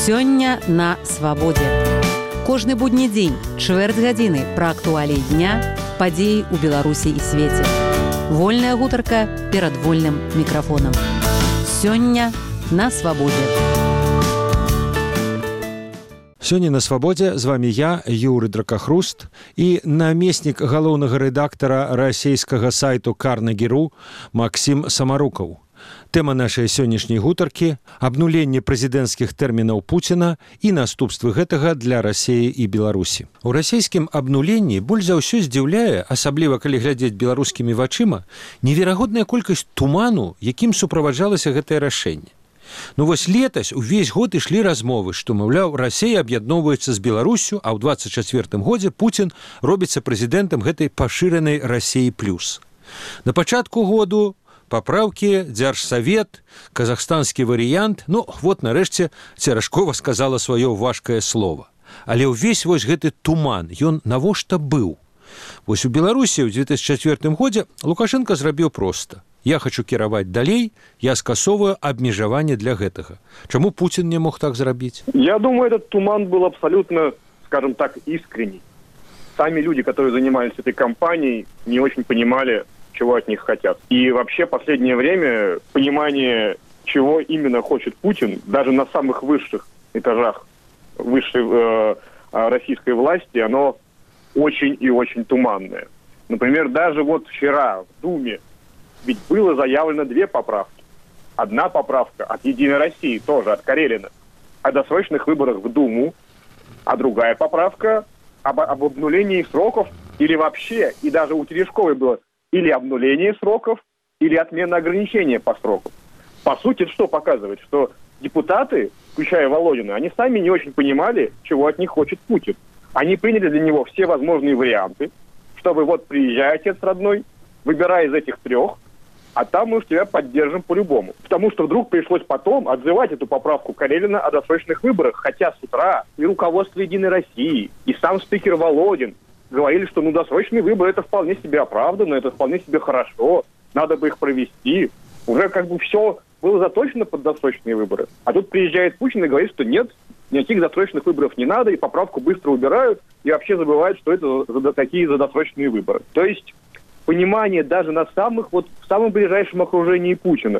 Сёння на свабодзе. Кожны будні дзень, чвэрць гадзіны пра актуаліі дня, падзеі ў Беларусі і свеце. Вольная гутарка перад вольным мікрафонам. Сёння на свабодзе. Сёння на свабодзе з вамі я, Юрый Дракахруст, і намеснік галоўнага рэдактара расійскага сайту Карнегі.ру Максім Самарукаў. Тэма нашай сённяшняй гутаркі – абнуленне прэзідэнцкіх тэрмінаў Пуціна і наступствы гэтага для Расіі і Беларусі. У расійскім абнуленні больш за ўсё здзіўляе, асабліва калі глядзець беларускімі вачыма, неверагодная колькасць туману, якім суправаджалася гэтае рашэнне. Ну вось летась увесь год ішлі размовы, што, маўляў, Расія аб'ядноўваецца з Беларуссю, а ў 24-м годзе Пуцін робіцца прэзідэнтам гэтай пашыранай Расіі плюс. На пачатку году папраўкі, дзяржсавет, казахстанскі варыянт, ну, вот нарэшце Церашкова сказала сваё важкае слова. Але ўвесь вось гэты туман, ён навошта быў? Вось у Беларусі ў 2004 годзе Лукашенко зрабіў проста. Я хочу кіраваць далей, я скасовываю абмежаванне для гэтага. Чаму Путин не мог так зрабіць? Я думаю, этот туман был абсолютно, скажем так, искренний. Сами люди, которые занимались этой кампанией, не очень понимали, чего от них хотят. И вообще в последнее время понимание, чего именно хочет Путин, даже на самых высших этажах высшей российской власти, оно очень и очень туманное. Например, даже вот вчера в Думе ведь было заявлено 2 поправки. Одна поправка от «Единой России», тоже от Карелина, о досрочных выборах в Думу, а другая поправка об обнулении сроков или вообще, и даже у Терешковой было или обнуление сроков, или отмена ограничения по срокам. По сути, это что показывает? Что депутаты, включая Володина, они сами не очень понимали, чего от них хочет Путин. Они приняли для него все возможные варианты, чтобы вот приезжай, отец родной, выбирай из этих 3, а там мы уж тебя поддержим по-любому. Потому что вдруг пришлось потом отзывать эту поправку Карелина о досрочных выборах, хотя с утра и руководство «Единой России», и сам спикер Володин говорили, что досрочные выборы это вполне себе оправданно, это вполне себе хорошо, надо бы их провести. Уже как бы все было заточено под досрочные выборы. А тут приезжает Путин и говорит, что нет, никаких досрочных выборов не надо, и поправку быстро убирают, и вообще забывают, что это такие досрочные выборы. То есть понимание даже на в самом ближайшем окружении Путина,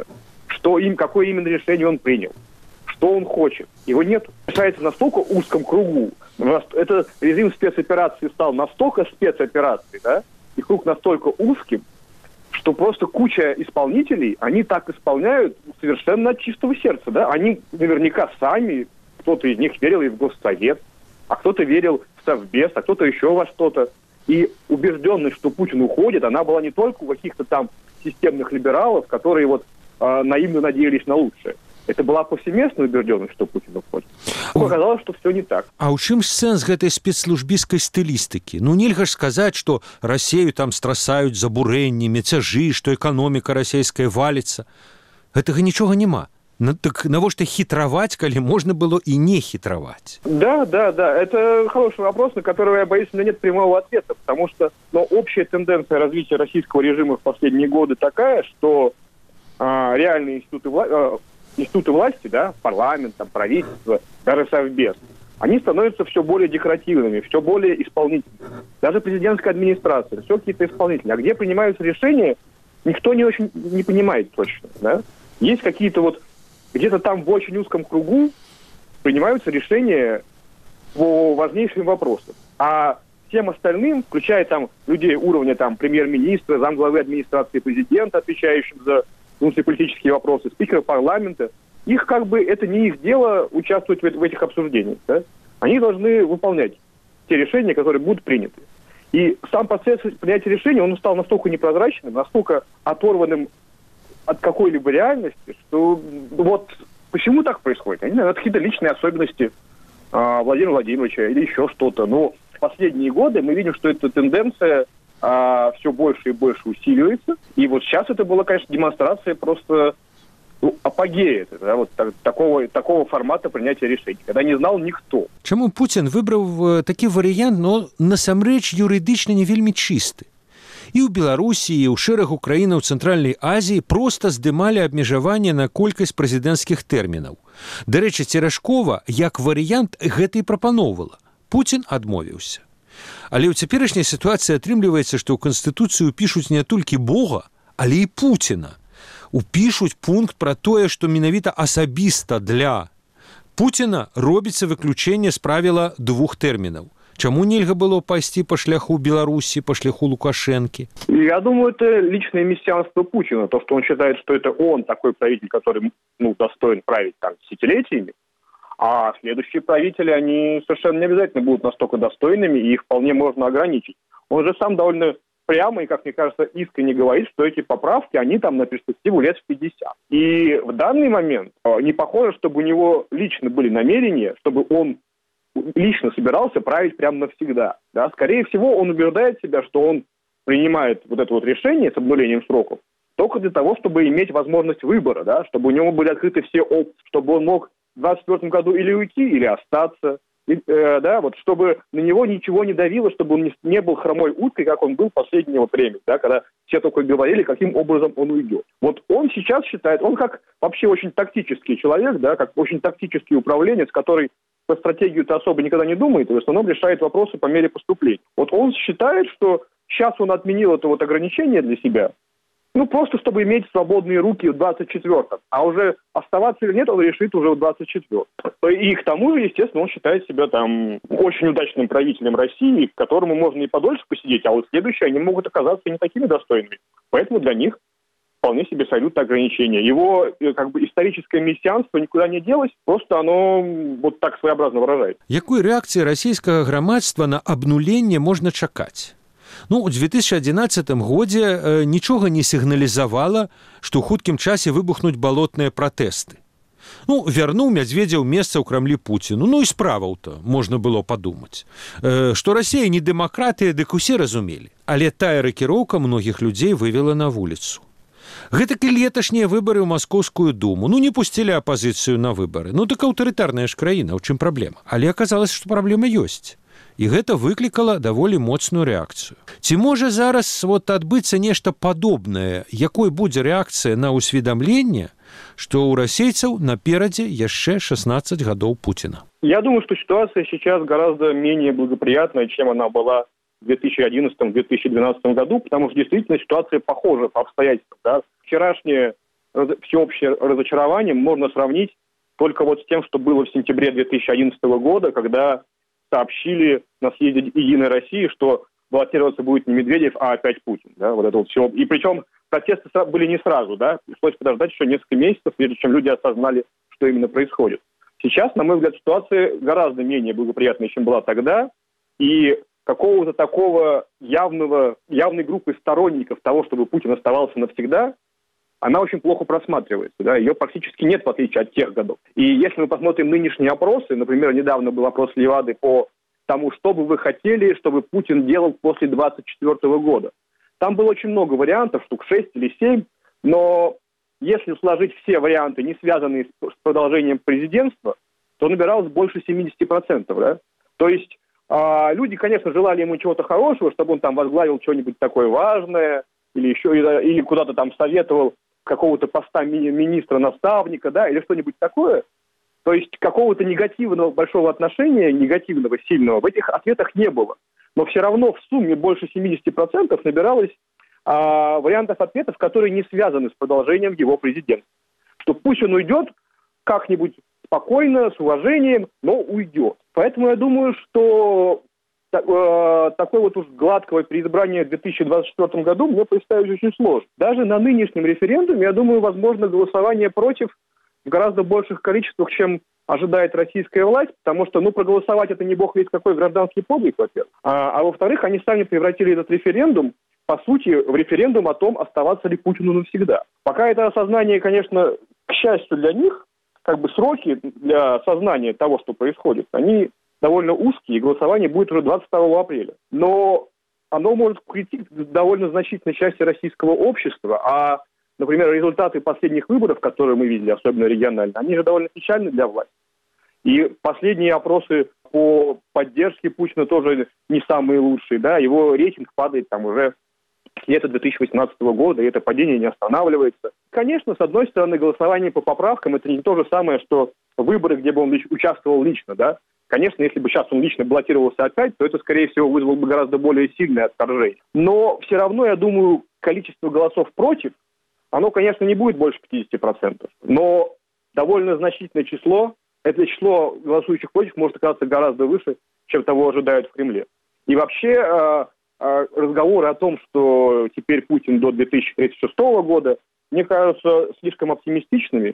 какое именно решение он принял, что он хочет. Его нет. Решается в настолько узком кругу. Этот режим спецоперации стал настолько спецоперацией, да, и круг настолько узким, что просто куча исполнителей, они так исполняют совершенно от чистого сердца. Да? Они наверняка сами, кто-то из них верил и в Госсовет, а кто-то верил в Совбез, а кто-то еще во что-то. И убежденность, что Путин уходит, она была не только у каких-то там системных либералов, которые наивно надеялись на лучшее. Это была повсеместная убежденность, что Путин уходит. Оказалось, что все не так. А ў чым сэнс гэтай спецслужбіскай стылістыкі? Ну, нельга ж сказаць, што Расею там страсаюць забурэнні, мяцяжы, што эканоміка расійская валіцца. Гэтага нічога няма. Так навошта хитровать, коли можно было и не хитровать? Да. Это хороший вопрос, на который, я боюсь, у меня нет прямого ответа. Потому что общая тенденция развития российского режима в последние годы такая, что реальные институты власти, да, парламент, там, правительство, даже Совбез, они становятся все более декоративными, все более исполнительными. Даже президентская администрация, все какие-то исполнители. А где принимаются решения, никто не понимает точно. Да? Есть какие-то где-то там в очень узком кругу принимаются решения по важнейшим вопросам. А всем остальным, включая там людей уровня там премьер-министра, замглавы администрации президента, отвечающим за внутриполитические вопросы, спикера парламента, их это не их дело участвовать в этих обсуждениях. Да? Они должны выполнять те решения, которые будут приняты. И сам процесс принятия решений, он стал настолько непрозрачным, настолько оторванным от какой-либо реальности, что почему так происходит? Я не знаю, это какие-то личные особенности Владимира Владимировича или еще что-то. Но в последние годы мы видим, что эта тенденция все больше и больше усиливается. И вот сейчас это была, конечно, демонстрация просто апогея, да, такого формата принятия решений, когда не знал никто. Чому Путін вибрав такий варіант, насамрэч юридично не вельмі чисты? І ў Беларусі, і ў шэрагу краінаў Цэнтральнай Азіі проста здымалі абмежаванне на колькасць прэзідэнцкіх тэрмінаў. Дарэчы, Церажкова, як варыянт, гэта і прапаноўвала. Пуцін адмовіўся. Але ў цяперашняй сітуацыі атрымліваецца, што ў Канстытуцыю пішуць не толькі Бога, але і Пуціна. Упішуць пункт пра тое, што менавіта асабіста для Пуціна робіцца выключэнне з правіла 2 тэрмінаў. Чаму нельга было пайсці по шляху Беларуси, по шляху Лукашенки? Я думаю, это личное мессианство Путина. То, что он считает, что это он такой правитель, который достоин править там десятилетиями. А следующие правители, они совершенно не обязательно будут настолько достойными, и их вполне можно ограничить. Он же сам довольно прямо и, как мне кажется, искренне говорит, что эти поправки, они там на перспективу лет в 50. И в данный момент не похоже, чтобы у него лично были намерения, чтобы он лично собирался править прямо навсегда. Да? Скорее всего, он убеждает себя, что он принимает вот это вот решение с обнулением сроков только для того, чтобы иметь возможность выбора, да? Чтобы у него были открыты все опции, чтобы он мог в 2024 году или уйти, или остаться, да? Вот, чтобы на него ничего не давило, чтобы он не был хромой уткой, как он был в последнее время, да? Когда все только говорили, каким образом он уйдет. Вот он сейчас считает, он как вообще очень тактический человек, да? Как очень тактический управленец, который по стратегию-то особо никогда не думает, и в основном решает вопросы по мере поступления. Вот он считает, что сейчас он отменил это вот ограничение для себя, просто чтобы иметь свободные руки в 24-м. А уже оставаться или нет, он решит уже в 24-м. И к тому же, естественно, он считает себя там очень удачным правителем России, к которому можно и подольше посидеть, а вот следующие, они могут оказаться не такими достойными. Поэтому для них вполне себе сойдут ограничения. Его историческое мессианство никуда не делось, просто оно вот так своеобразно выражает. Якой реакции российского громадства на обнуление можно чакать? У 2011 годзе нічога не сігналізавала, што ў хуткім часе выбухнуць балотныя пратэсты. Вярнуў Мядзведзеў месца ў крамлі Пуціну. І справаў-то можна было падумаць. Што Расія не дэмакратыя, дык усе разумелі. Але тая ракіроўка многіх людзей вывела на вуліцу. Гэтак і леташнія выбары ў Маскоўскую думу. Не пусцілі апазіцыю на выбары. Так аўтарытарная ж краіна, у чым праблема? Але аказалася, што праблема ёсць. І гэта выклікала даволі моцную рэакцыю. Ці можа зараз адбыцца нешта падобнае, якой будзе рэакцыя на ўсведамленне, што ў расейцаў наперадзе яшчэ 16 гадоў Пуціна? Я думаю, что ситуация сейчас гораздо менее благоприятная, чем она была в 2011-2012 году, потому что действительно ситуация похожа по обстоятельствам. Да? Вчерашнее всеобщее разочарование можно сравнить только вот с тем, что было в сентябре 2011 года, когда сообщили на съезде «Единой России», что баллотироваться будет не Медведев, а опять Путин. Да? Вот это вот все. И причем протесты были не сразу, да? Пришлось подождать еще несколько месяцев, прежде чем люди осознали, что именно происходит. Сейчас, на мой взгляд, ситуация гораздо менее благоприятная, чем была тогда, и какого-то такого явной группы сторонников того, чтобы Путин оставался навсегда, она очень плохо просматривается. Да? Ее практически нет, в отличие от тех годов. И если мы посмотрим нынешние опросы, например, недавно был опрос Левады по тому, что бы вы хотели, чтобы Путин делал после 2024 года. Там было очень много вариантов, штук 6 или 7, но если сложить все варианты, не связанные с продолжением президентства, то набиралось больше 70%. Да? То есть люди, конечно, желали ему чего-то хорошего, чтобы он там возглавил что-нибудь такое важное, или куда-то там советовал какого-то поста министра-наставника, да, или что-нибудь такое. То есть какого-то негативного большого отношения, негативного, сильного, в этих ответах не было. Но все равно в сумме больше 70% набиралось вариантов ответов, которые не связаны с продолжением его президентства. Что пусть он уйдет как-нибудь спокойно, с уважением, но уйдет. Поэтому я думаю, что такое вот уж гладкого переизбрания в 2024 году мне представить очень сложно. Даже на нынешнем референдуме, я думаю, возможно голосование против в гораздо больших количествах, чем ожидает российская власть, потому что, проголосовать это не бог весть какой гражданский подвиг, во-первых. А во-вторых, они сами превратили этот референдум, по сути, в референдум о том, оставаться ли Путину навсегда. Пока это осознание, конечно, к счастью для них, сроки для осознания того, что происходит, они довольно узкие, и голосование будет уже 22 апреля. Но оно может прийти к довольно значительной части российского общества, а, например, результаты последних выборов, которые мы видели, особенно регионально, они же довольно печальны для власти. И последние опросы по поддержке Путина тоже не самые лучшие, да, его рейтинг падает там уже лета 2018 года, и это падение не останавливается. Конечно, с одной стороны, голосование по поправкам – это не то же самое, что выборы, где бы он участвовал лично, да. Конечно, если бы сейчас он лично баллотировался опять, то это, скорее всего, вызвало бы гораздо более сильное отторжение. Но все равно, я думаю, количество голосов против, оно, конечно, не будет больше 50%. Но довольно значительное число, это число голосующих против может оказаться гораздо выше, чем того ожидают в Кремле. И вообще разговоры о том, что теперь Путин до 2036 года, мне кажутся слишком оптимистичными.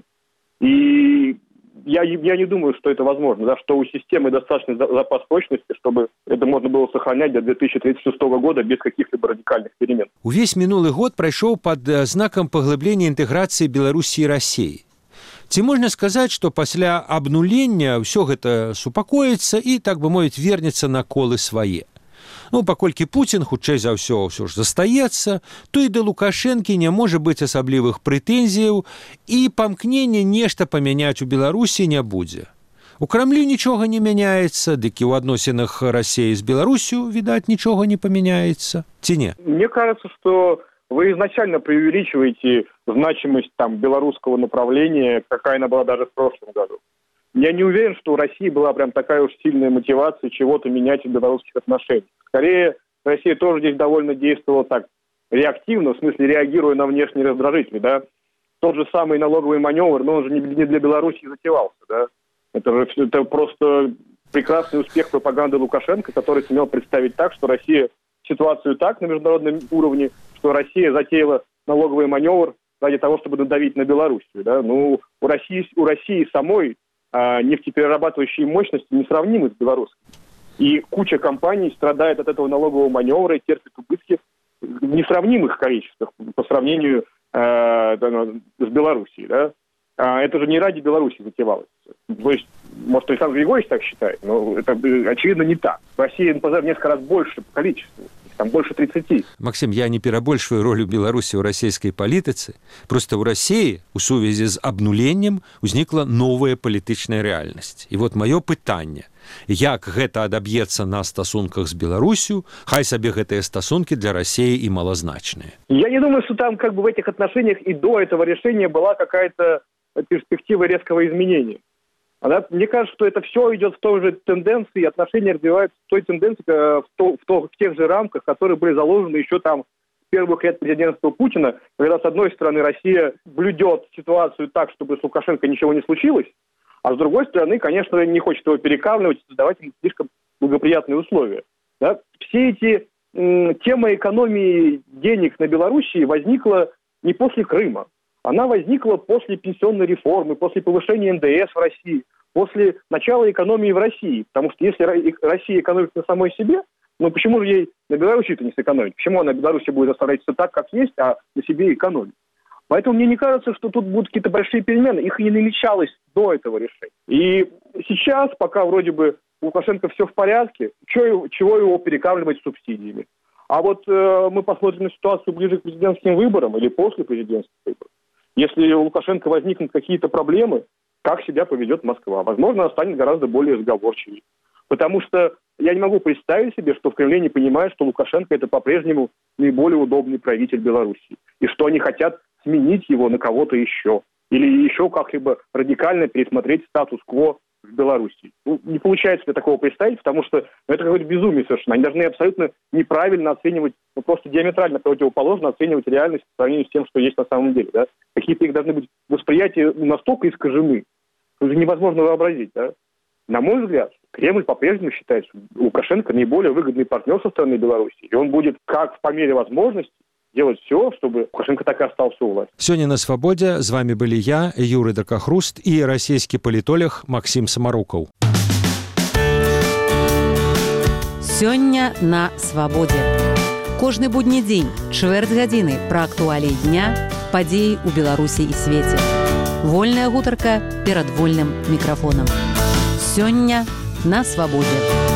И я не думаю, что это возможно, да, что у системы достаточно запас прочности, чтобы это можно было сохранять до 2036 года без каких-либо радикальных перемен. Увесь мінулы год прайшоў пад знакам паглыблення інтэграцыі Беларусі і Расіі. Ці можна сказаць, што пасля абнулення ўсё гэта супакоіцца і, так бы мовіць, вернецца на колы свае? Ну, паколькі Пуцін, хутчэй за ўсё ж застаецца, то і да Лукашэнкі не можа быць асаблівых прэтэнзіяў, і памкнення нешта памяняць у Беларусі не будзе. У Крамлі нічога не мяняецца, дык і ў адносінах Расіі з Беларусю, відаць, нічога не памяняецца. Ці не? Мне кажется, что вы изначально преувеличиваете значимость белорусского направления, какая она была даже в прошлом году. Я не уверен, что у России была прям такая уж сильная мотивация чего-то менять в белорусских отношениях. Скорее, Россия тоже здесь довольно действовала так реактивно, в смысле реагируя на внешние раздражители, да. Тот же самый налоговый маневр, но он же не для Беларуси затевался, да. Это просто прекрасный успех пропаганды Лукашенко, который сумел представить так, что Россия ситуацию так на международном уровне, что Россия затеяла налоговый маневр ради того, чтобы надавить на Белоруссию, да. Ну, у России самой нефтеперерабатывающие мощности несравнимы с белорусскими. И куча компаний страдает от этого налогового маневра и терпит убытки в несравнимых количествах по сравнению с Белоруссией. Да? Это же не ради Беларуси затевалось. То есть, может, Александр Григорьевич так считает, но это, очевидно, не так. Россия НПЗ в несколько раз больше по количеству. Там больше 30. Максим, я не перабольшваю ролю Беларусі ў расійскай палітыцы. Просто ў Расіі у сувязі з абнуленнем узнікла новая палітычная рэальнасць. І вот маё пытанне, як гэта адаб'ецца на стасунках з Беларусю, хай сабе гэтыя стасункі для Расіі і малазначныя. Я не думаю, что там в этих отношениях и до этого решения была какая-то перспектива резкого изменения. Мне кажется, что это все идет в той же тенденции, отношения развиваются в той тенденции, в тех же рамках, которые были заложены еще с первых лет президентства Путина, когда, с одной стороны, Россия блюдет ситуацию так, чтобы с Лукашенко ничего не случилось, а с другой стороны, конечно, не хочет его перекармливать и создавать ему слишком благоприятные условия. Да? Все эти тема экономии денег на Белоруссии возникла не после Крыма. Она возникла после пенсионной реформы, после повышения НДС в России, после начала экономии в России. Потому что если Россия экономит на самой себе, ну почему же ей на Белоруссии-то не сэкономить? Почему она Беларуси будет оставлять все так, как есть, а на себе экономить? Поэтому мне не кажется, что тут будут какие-то большие перемены. Их и не намечалось до этого решения. И сейчас, пока вроде бы у Лукашенко все в порядке, чего его перекармливать субсидиями? А вот мы посмотрим на ситуацию ближе к президентским выборам или после президентских выборов. Если у Лукашенко возникнут какие-то проблемы, как себя поведет Москва? Возможно, она станет гораздо более сговорчивой. Потому что я не могу представить себе, что в Кремле не понимают, что Лукашенко – это по-прежнему наиболее удобный правитель Беларуси. И что они хотят сменить его на кого-то еще. Или еще как-либо радикально пересмотреть статус-кво в Беларуси. Ну, не получается себе такого представить, потому что это какое-то безумие совершенно. Они должны абсолютно неправильно оценивать, просто диаметрально противоположно оценивать реальность по сравнению с тем, что есть на самом деле. Да? Какие-то их должны быть восприятия настолько искажены, что это невозможно вообразить. Да? На мой взгляд, Кремль по-прежнему считает, что Лукашенко наиболее выгодный партнер со стороны Беларуси. И он будет, как по мере возможности, делать все, чтобы Лукашенко так и остался у власти. Сегодня на «Свободе» с вами были я, Юрий Дракахруст, и российский политолог Максим Самаруков. Сегодня на «Свободе». Кожны будні дзень, чвэрць гадзіны пра актуаліі дня, падзеі ў Беларусі і свеце. Вольная гутарка перад вольным мікрафонам. Сёння на «Свободе».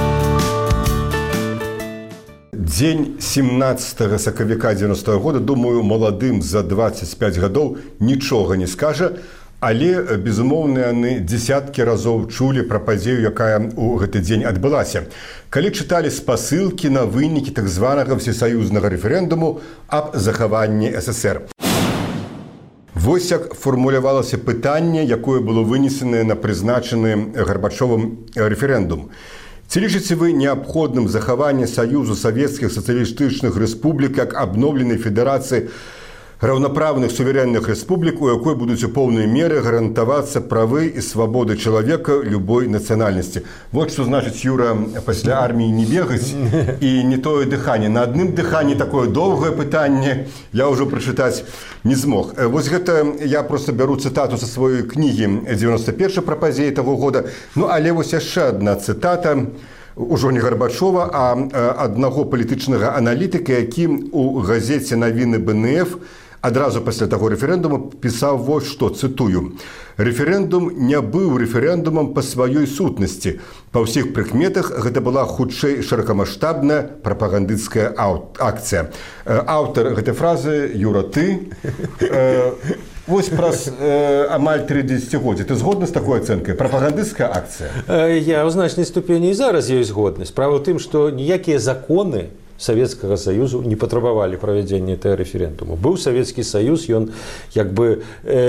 Дзень 17 сакавіка 90-го года, думаю, маладым за 25 гадоў нічога не скажа, Але, безумоўна, яны дзесяткі разоў чулі пра падзею, якая ў гэты дзень адбылася. Калі чыталі спасылкі на вынікі так званага всесаюзнага рэферэндуму аб захаванні ССР. Вось як фармулявалася пытанне, якое было вынесенае на прызначаны Гарбачовым рэферэндум. Ці лічыце вы неабходным захаванне Саюзу Савецкіх Сацыялістычных Рэспублік як абноўленай федэрацыі раўнапраўных суверэнных рэспублік, у якой будуць у поўнай меры гарантавацца правы і свабоды чалавека любой нацыянальнасці. Вот што значыць, Юра, пасля арміі не бегаць і не тое дыханне. На адным дыханні такое доўгае пытанне я ўжо прачытаць не змог. Вось гэта я проста бяру цытату са сваёй кнігі 91 пра падзеі таго года. Ну, але вось яшчэ адна цытата ужо не Гарбачова, а аднаго палітычнага аналітыка, які у газеце «Навіны БНФ» адразу пасля таго рэферэндуму пісаў вось што, цытую: «Рэферэндум не быў рэферэндумам па сваёй сутнасці. Па ўсіх прыкметах гэта была хутчэй шырокамаштабная прапагандысцкая акцыя». Аўтар гэтай фразы, Юра, ты. Вось праз амаль 3 дзесяцігоддзі. Ты згодны з такой ацэнкай? Прапагандысцкая акцыя? Я ў значнай ступені і зараз ёсць згодны. Справа ў тым, што ніякія законы Савецкага Саюзу не патрабавалі правядзення гэтага рэферэндуму. Быў Савецкі Саюз, ён як бы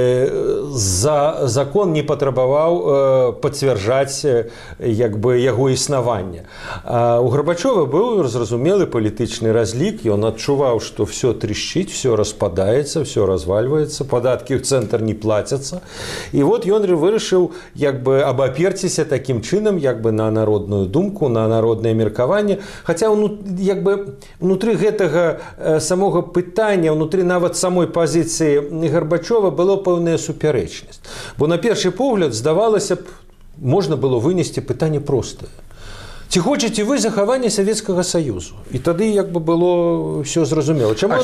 закон не патрабаваў пацвярджаць як бы яго існаванне. А у Гарбачова быў зразумелы палітычны разлік, ён адчуваў, што все трещыць, все распадаецца, все развальваецца, падаткі ў цэнтр не плацяцца. І вот ён вырашыў як бы абаперціся такім чынам як бы на народную думку, на народнае меркаванне, хаця як бы внутры гэтага самога пытання, внутры нават самой пазіцыі Гарбачова было пэўная супярэчнасць. Бо на першы погляд, здавалася б, можна было вынесці пытанне простае. Ці хочаце вы захавання Савецкага Саюзу? І тады як бы было ўсё зразумела. А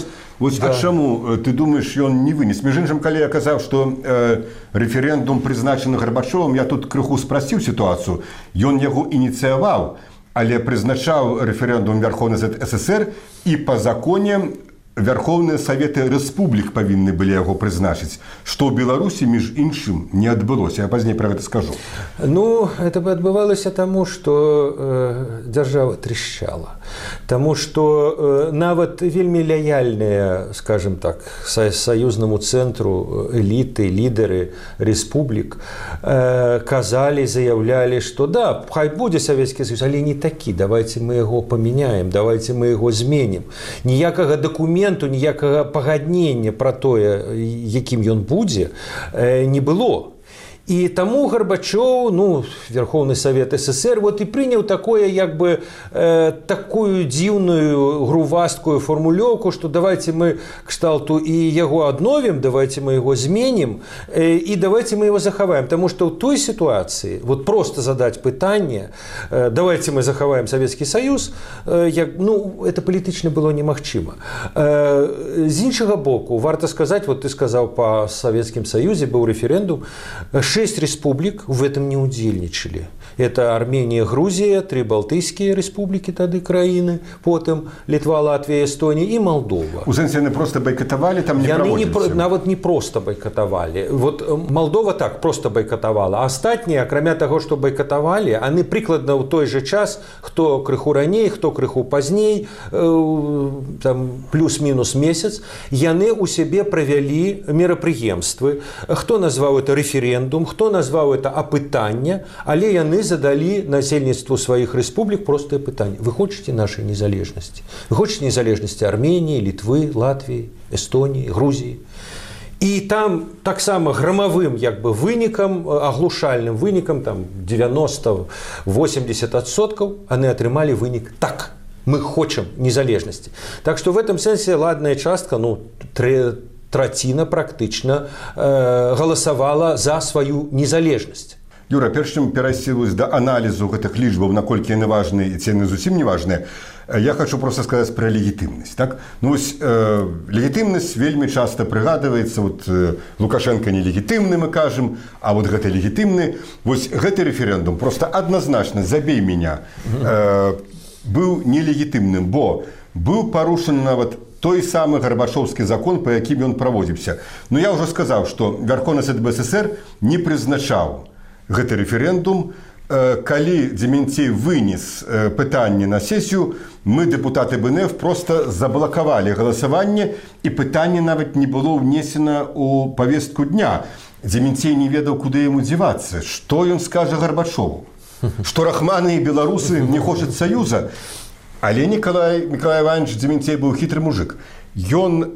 чаму, ты думаеш, ён не вынес? Між іншым, калі я казаў, што рэферэндум прызначаны Гарбачовым, я тут крыху спрасціў сітуацыю. Ён яго ініцыяваў, але прызначаў рэферэндум Верховны Совет СССР, і па законе Верховныя Саветы Рэспублік павінны былі яго прызначыць, што ў Беларусі, між іншым, не адбылося. Я пазней пра гэта скажу. Ну, это бы адбывалася таму, што дзяржава трещала. Таму што нават вельмі лаяльныя, скажем так, саюзнаму цэнтру эліты, лідары рэспублік казалі, заяўлялі, што да, хай будзе Савецкі Саюз, але не такі, давайте мы яго памяняем, давайте мы яго зменім. Ніякага дакумента, ніякага пагаднення пра тое, якім ён будзе, не было. І таму Гарбачоў, Верховны Совет СССР, вот і прыняў такое, як бы, такую дзіўную грувасткую формулёўку, што давайте мы кшталту і яго адновім, давайте мы яго зменім, і давайте мы яго захаваем. Таму што ў той сітуацыі, вот просто задаць пытанне, давайте мы захаваем Савецкі Саюз, это палітычна было немагчыма. З іншага боку, варта сказаць, вот ты сказаў, па Савецкім Саюзе быў рэферэндум, 6 республик в этом не удзельнічалі. Это Армения, Грузия, 3 балтыйскія республики тады краіны, потым Літва, Латвія, Эстонія і Молдова. У сэнсе яны просто байкатавалі, там не праводзіліся? Нават не просто байкатавалі. Вот Молдова так просто байкатавала, а астатнія, акрамя таго, што байкатавалі, яны прыкладна ў той же час, хто крыху раней, хто крыху пазней, там плюс-мінус месяц, яны ў сябе правялі мерапрыемствы. Хто назваў это рэферэндум, хто назваў это апытанне, але яны задалі насельніцтву сваіх рэспублік простае пытанне. Вы хочаце нашай незалежнасці? Вы хочаце незалежнасці Арменіі, Літвы, Латвіі, Эстоніі, Грузіі? І там таксама грамавым як бы вынікам, аглушальным вынікам, там 90-80%, яны атрымалі вынік так. Мы хочам незалежнасці. Так што в этом сэнсе ладная частка, траціна практычна галасавала за сваю незалежнасць. Юра, перш чым перайсці да аналізу гэтых лічбаў, наколькі яны важныя і ці яны зусім не важныя, я хочу просто сказаць пра легітымнасць. Так? Легітымнасць вельмі часта прыгадваецца, Лукашенко нелегітымны, мы кажам, а вот гэты легітымны. Вось гэты рэферэндум просто адназначна, забей меня, быў нелегітымным, бо быў парушаны нават той самы гарбачоўскі закон, па якім ён праводзіўся. Но я ўжо сказаў, што Верховны Сад БССР не прызначаў гэты рэферэндум. Калі Дземянцей вынес пытанне на сесію, мы, дэпутаты БНФ, просто заблакавалі галасаванне, і пытанне нават не было ўнесена ў павестку дня. Дземянцей не ведаў, куды яму дзівацца. Што ён скажа Гарбачову? Што рахманы і беларусы не хочуць саюза? Але Николай Иванович Дземянцей быў хітры мужик. Ён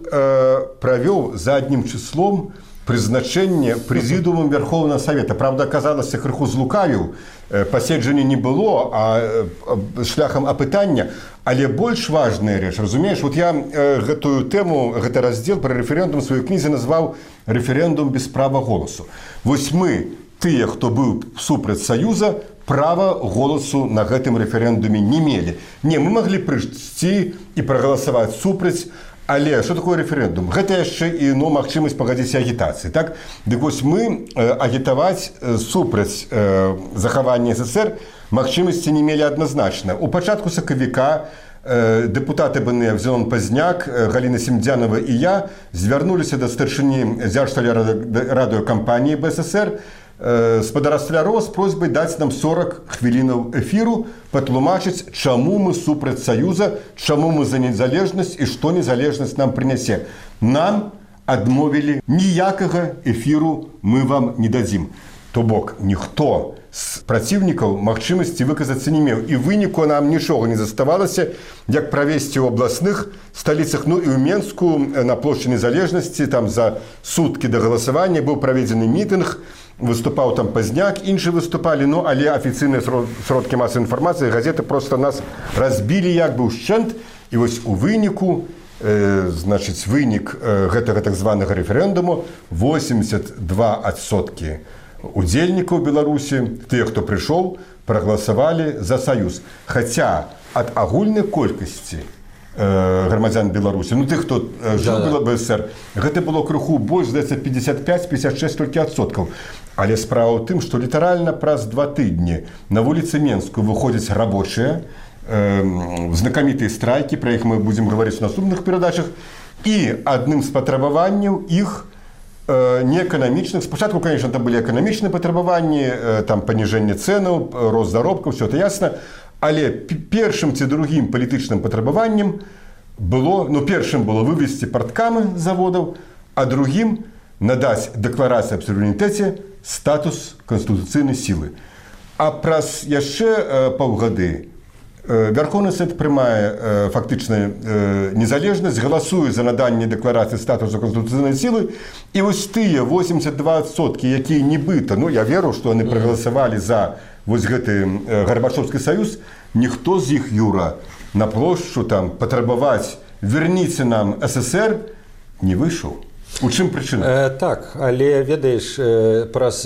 правёў заднім числом прызначэнне прэзідыумам Верховнага Савета. Правда, аказалася, крыху злукавіў, паседжання не было, а шляхам апытання. Але больш важная рэч, разумееш, вот я гэтую тэму, гэты раздзел пра рэферэндум сваёй кнізе назваў «Рэферэндум без права голасу». Вось мы, тыя, хто быў супраць Саюза, права голасу на гэтым рэферэндуме не мелі. Не, мы маглі прыйсці і прагаласаваць супраць. Але што такое рэферэндум? Гэта яшчэ і магчымасць пагадзіць агітацыі. Так? Дык вось мы агітаваць супраць захавання СССР магчымасці не мелі адназначна. У пачатку сакавіка дэпутаты БНФ Зенон Пазняк, Галіна Семдзянова і я звярнуліся да старшыні радыёкампаніі БССР спадара Сталярова з просьбай даць нам 40 хвілінаў эфіру, патлумачыць, чаму мы супраць Саюза, чаму мы за незалежнасць і што незалежнасць нам прынясе. Нам адмовілі, ніякага эфіру мы вам не дадзім. То бок, ніхто з праціўнікаў магчымасці выказацца не меў. І выніку нам нічога не заставалася, як правесці ў абласных сталіцах, ну і ў Менску на плошчы Незалежнасці, там за суткі да галасавання быў праведзены мітынг, выступаў там Пазняк, іншыя выступалі, ну, але афіцыйныя сродкі масавай інфармацыі, газеты проста нас разбілі як бы ўшчэнт, і вось у выніку, значыць, вынік гэтага так званага рэферэндуму 82% удзельнікаў Беларусі, тыя, хто прыйшоў, прагаласавалі за Саюз. Хаця ад агульнай колькасці грамадзян Беларусі, ну тых, хто жыў у БСР, гэта было крыху больш, здаецца, 55-56 толькі адсоткаў. Але справа ў тым, што літаральна праз 2 тыдні на вуліцы Менску выходзяць рабочыя, знакамітыя страйкі, пра іх мы будзем гаварыць у наступных перадачах, і адным з патрабаванняў іх неэканамічных. Спачатку, конечно, там былі эканамічныя патрабаванні, там паніжэнне цэнаў, рост заробкаў, все это ясна. Але першым ці другім палітычным патрабаваннем было, ну, першым было вывесці парткамы заводаў, а другім надаць дэкларацыі аб суверэнітэце статус канстытуцыйнай сілы. А праз яшчэ паўгады Верховны Сад прымае фактычна незалежнасць, галасуе за наданне дэкларацыі статусу канстытуцыйнай сілы, і вось тыя 82%, якія нібыта, ну, я веру, што яны прагаласавалі за вось гэты Гарбачоўскі саюз, ніхто з іх, Юра, на плошчу там патрабаваць «верніце нам СССР» не выйшаў. У чым прычына? Так, але, ведаеш, праз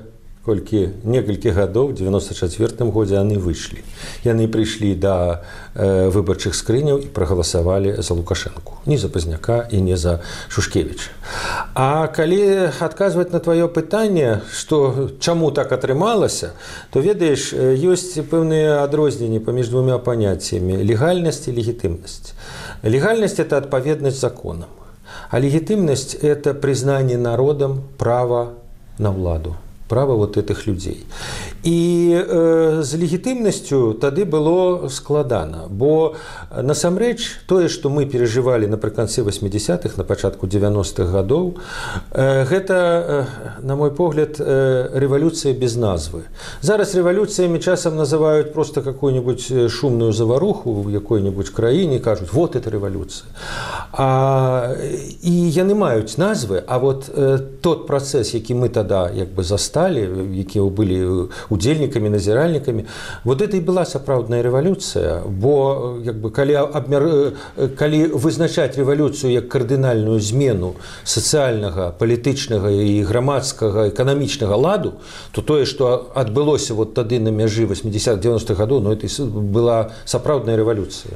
некалькі гадоў, у 94-м годзе яны выйшлі. Яны прыйшлі да выбарчых скрыняў і прагаласавалі за Лукашэнку. Не за Пазняка і не за Шушкевіча. А калі адказваць на тваё пытанне, што чаму так атрымалася, то, ведаеш, ёсць пэўныя адрозненні паміж двумя паняццямі: легальнасць і легітымнасць. Легальнасць – это адпаведнасць законам, а легітымнасць – это признание народом права на ўладу, права вот этих людей. І з легітымнасцю тады было складана, бо насамрэч тое, што мы перажывалі напрыканцы 80-х, на пачатку 90-х гадоў, гэта, на мой погляд, рэвалюцыя без назвы. Зараз рэвалюцыямі часам называюць просто какую-нибудь шумную заваруху в якой-нибудь краіне, кажуць, вот это рэвалюцыя. І яны маюць назвы, а вот тот працэс, які мы тада як бы засталі, якія былі удзельнікамі, назіральнікамі, вот это і была сапраўдная рэвалюцыя, бо як бы, калі вызначаць рэвалюцыю як кардынальную змену сацыяльнага, палітычнага і грамадскага, эканамічнага ладу, то тое, што адбылося вот тады на мяжы 80-90-х гадоў, ну, это была сапраўдная рэвалюцыя.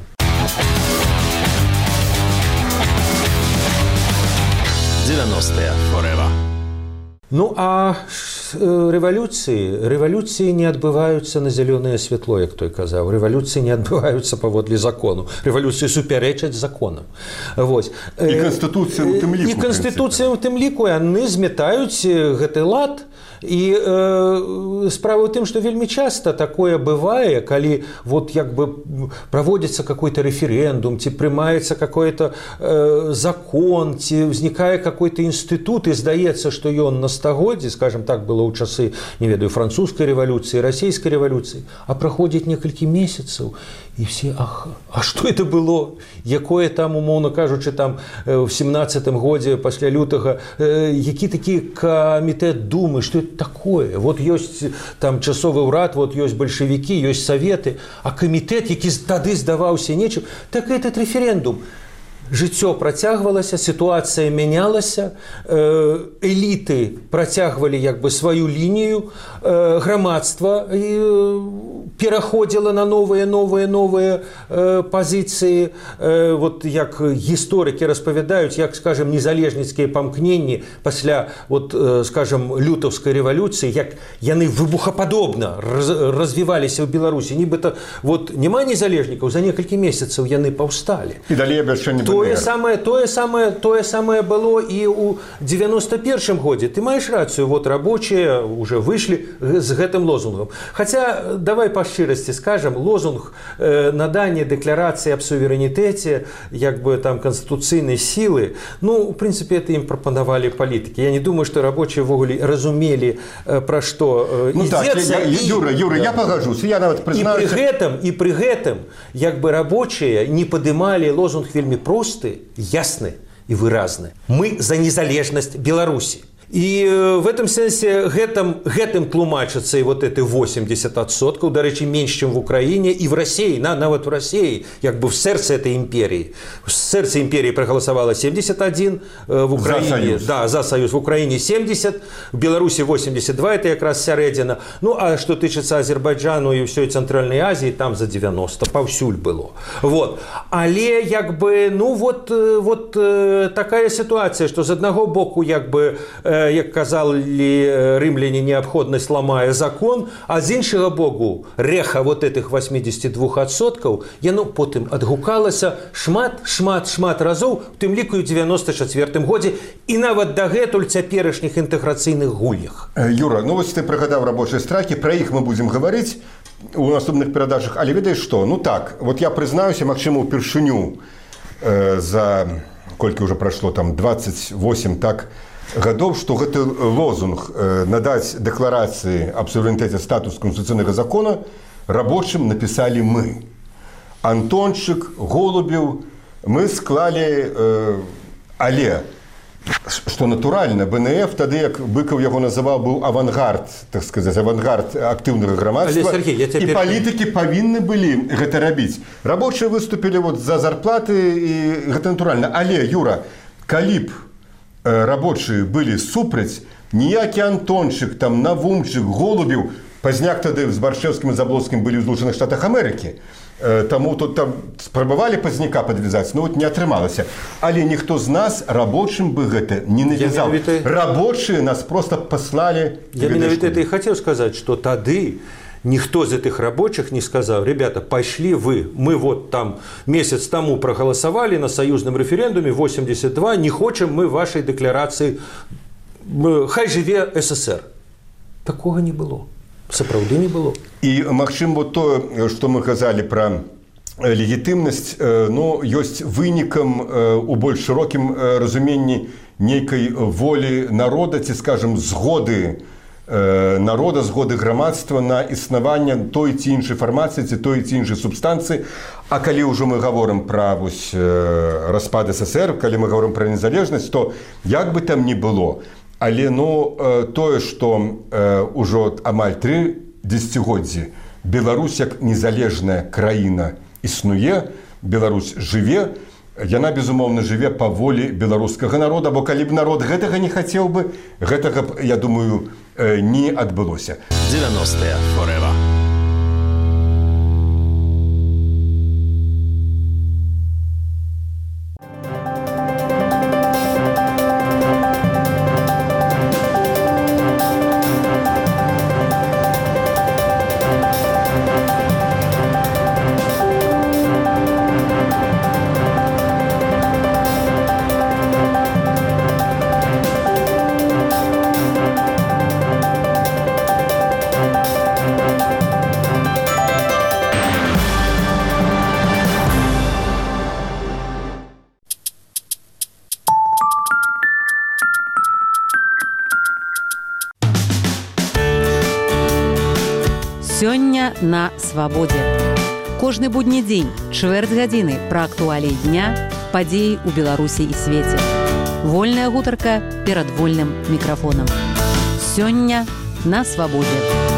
Ну, а рэвалюцыі не адбываюцца на зялёнае святло, як той казаў. Рэвалюцыі не адбываюцца паводле закону. Рэвалюцыі супярэчаць законам. І канстытуцыя ў тым ліку. І канстытуцыя ў тым ліку, яны зметаюць гэты лад. І справа ў тым, што вельмі часта такое бывае, калі вот як бы праводзіцца какой-то референдум, ці прымаецца какой-то закон, ці ўзнікае какой-то інстытут, і здаецца, што ён на стагоддзі, скажем так, было ў часы, не ведаю, французскай рэвалюцыі, расійскай рэвалюцыі, а праходзіць некалькі месяцаў, і все, а што это было? Якое там, умоўна кажучы, там в 17-м годзе пасля лютага, які такі камітэт думы, што это такое? Вот ёсць там часовы ўрад, вот ёсць бальшавікі, ёсць саветы, а камітэт, які тады здаваўся нечым, так этот референдум. Жыццё працягвалася, сітуацыя мянялася, эліты працягвалі як бы сваю лінію, грамадства пераходзіла на новыя пазіцыі. Вот як гісторыкі распавядаюць, як, скажем, незалежніцкія памкненні пасля, вот, скажем, лютаўскай рэвалюцыі, як яны выбухападобна развіваліся ў Беларусі. Нібыта вот няма незалежнікаў, за некалькі месяцаў яны паўсталі. І далей абвяшчэнне Тое самае было і ў 91-м годзе. Ты маеш рацыю, вот рабочие уже выйшлі з гэтым лозунгам. Хаця, давай па шчырасці скажам, лозунг надання дэкларацыі аб суверэнітэце, як бы там канстытуцыйнай сілы, ну, в прынцыпе, это ім прапанавалі палітыкі. Я не думаю, што рабочие ввогуле разумелі, пра што ідзецца. Юра, я пагаджуся, я нават прызнаюся. І пры гэтым, як бы рабочие не падымалі лозунг вельмі просты, ясны і выразны. Мы за незалежнасць Беларусі. І в этом сэнсе гэтым тлумачыцца і вот эти 80%, дарэчы, менш, чым в Украіне і в России, нават в России, як бы в сэрцы этой империи. В сэрцы империи проголосовало 71, в Украине, за союз, в Украине 70, в Беларуси 82, это якраз сярэдзіна. Ну, а что тычыцца Азербайджану і ўсёй Цэнтральнай Азии, там за 90, паўсюль было. Вот. Але, як бы, ну, вот такая ситуация, что з аднаго боку, як бы, як казали рымляне, неабходнасць ламае закон, а з іншага боку рэха вот этих 82%, яно потым адгукалася шмат разоў, у тым ліку і ў 94-м годзе, і нават дагэтуль цяперашніх інтэграцыйных гульнях. Юра, ну вось ты прыгадаў рабочыя страхі, пра іх мы будзем гаварыць у наступных перадачах, але ведаеш што? Ну так, вот я прызнаюся, магчыма, упершыню за колькі ўжо прайшло, там 28, так, гадоў, што гэты лозунг надаць дэкларацыі аб суверэнітэце статус конституцыйнага закона рабочым напісалі мы. Антончык, Голубеў, мы склалі, але, што натуральна, БНФ, тады, як Быкаў яго называў, быў авангард, так сказаць, авангард актыўнага грамадства, і палітыкі павінны былі гэта рабіць. Рабочыя выступілі вот за зарплаты, і гэта натуральна. Але, Юра, калі б рабочие были супраць, ніякі Антончык, там, Навумчык, Голубеў, пазняк тады з Баршэўскім і Заблоцкім былі ў Злучаных Штатах Амерыкі. Таму тут там спрабавалі пазняка падвязаць, но вот не атрымалася. Але ніхто з нас рабочым бы гэта не навязаў. Рабочие нас просто паслалі. Я менавіта это і хацеў сказаць, што тады никто из этих рабочих не сказал: ребята, пошли вы, мы вот там месяц тому проголосовали на союзном референдуме 82, не хочем мы вашей декларации, хай живе СССР. Такого не было. Сапраўды не было. І, магчыма, вот то, што мы казалі пра легітымнасць, ну, ёсць вынікам у больш шырокім разуменні нейкай волі народа, ці, скажем, згоды народа, згоды грамадства на існаванне той ці іншай фармацыі, ці той ці іншай субстанцыі. А калі ўжо мы гаворым пра распад СССР, калі мы гаворым пра незалежнасць, то як бы там ні было, але ну, тое, што ўжо амаль 3 дзесяцігоддзі Беларусь як незалежная краіна існуе, Беларусь жыве, яна, безумоўна, жыве па волі беларускага народа, бо калі б народ гэтага не хацеў бы, гэтага б, я думаю, не адбылося. 90-е forever. Сёння на свабодзе. Кожны будні дзень, чвэрць гадзіны пра актуаліі дня, падзеі ў Беларусі і свеце. Вольная гутарка перад вольным мікрафонам. Сёння на свабодзе.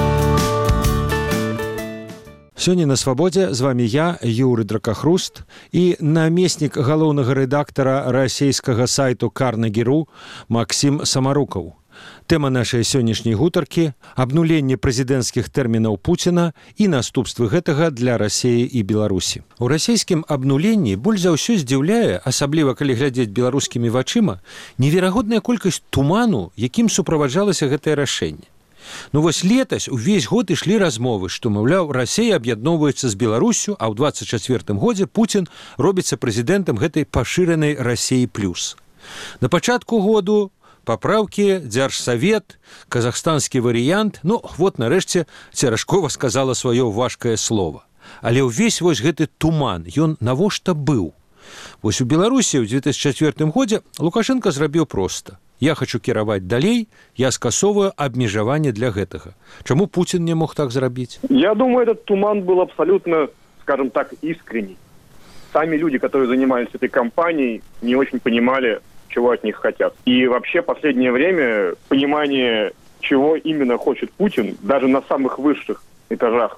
Сёння на свабодзе з вами я, Юры Дракахруст, і намеснік галоўнага рэдактара расійскага сайту Карнегі.ру Максім Самарукаў. Тэма нашай сённяшняй гутаркі – абнуленне прэзідэнцкіх тэрмінаў Пуціна і наступствы гэтага для Расіі і Беларусі. У расійскім абнуленні больш за ўсё здзіўляе, асабліва калі глядзець беларускімі вачыма, неверагодная колькасць туману, якім суправаджалася гэтае рашэнне. Ну вось летась увесь год ішлі размовы, што, маўляў, Расія аб'ядноўваецца з Беларусю, а ў 24-м годзе Пуцін робіцца прэзідэнтам гэтай пашыранай Расіі плюс. На пачатку году папраўкі, дзяржсавет, казахстанскі варыянт, ну, вот нарэшце Церашкова сказала сваё важкае слова. Але ўвесь вось гэты туман, ён навошта быў? Вось у Беларусі ў 2004 годзе Лукашенко зрабіў проста. Я хочу кіраваць далей, я скасовываю абмежаванне для гэтага. Чаму Путин не мог так зрабіць? Я думаю, этот туман был абсолютно, скажем так, искренний. Сами люди, которые занимались этой кампанией, не очень понимали, чего от них хотят. И вообще в последнее время понимание, чего именно хочет Путин, даже на самых высших этажах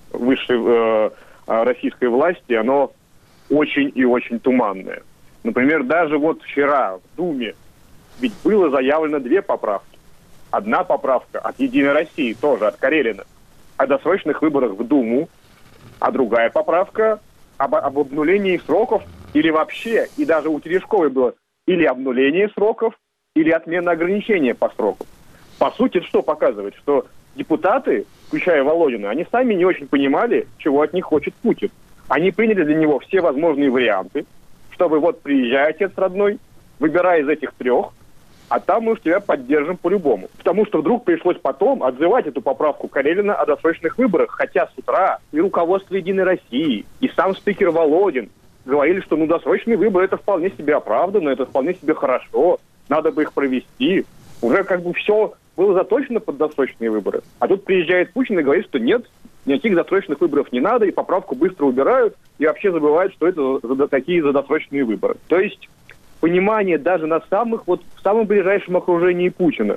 высшей российской власти, оно очень и очень туманное. Например, даже вот вчера в Думе ведь было заявлено 2 поправки. Одна поправка от «Единой России», тоже от Карелина, о досрочных выборах в Думу, а другая поправка об обнулении сроков или вообще, и даже у Терешковой было или обнуление сроков, или отмена ограничения по срокам. По сути, что показывает? Что депутаты, включая Володина, они сами не очень понимали, чего от них хочет Путин. Они приняли для него все возможные варианты, чтобы вот приезжай, отец родной, выбирай из этих 3, а там мы уж тебя поддержим по-любому. Потому что вдруг пришлось потом отзывать эту поправку Карелина о досрочных выборах, хотя с утра и руководство «Единой России», и сам спикер Володин говорили, что досрочные выборы это вполне себе оправданно, это вполне себе хорошо, надо бы их провести. Уже как бы все было заточено под досрочные выборы. А тут приезжает Путин и говорит, что нет, никаких досрочных выборов не надо, и поправку быстро убирают, и вообще забывают, что это такие досрочные выборы. То есть понимание даже на в самом ближайшем окружении Путина,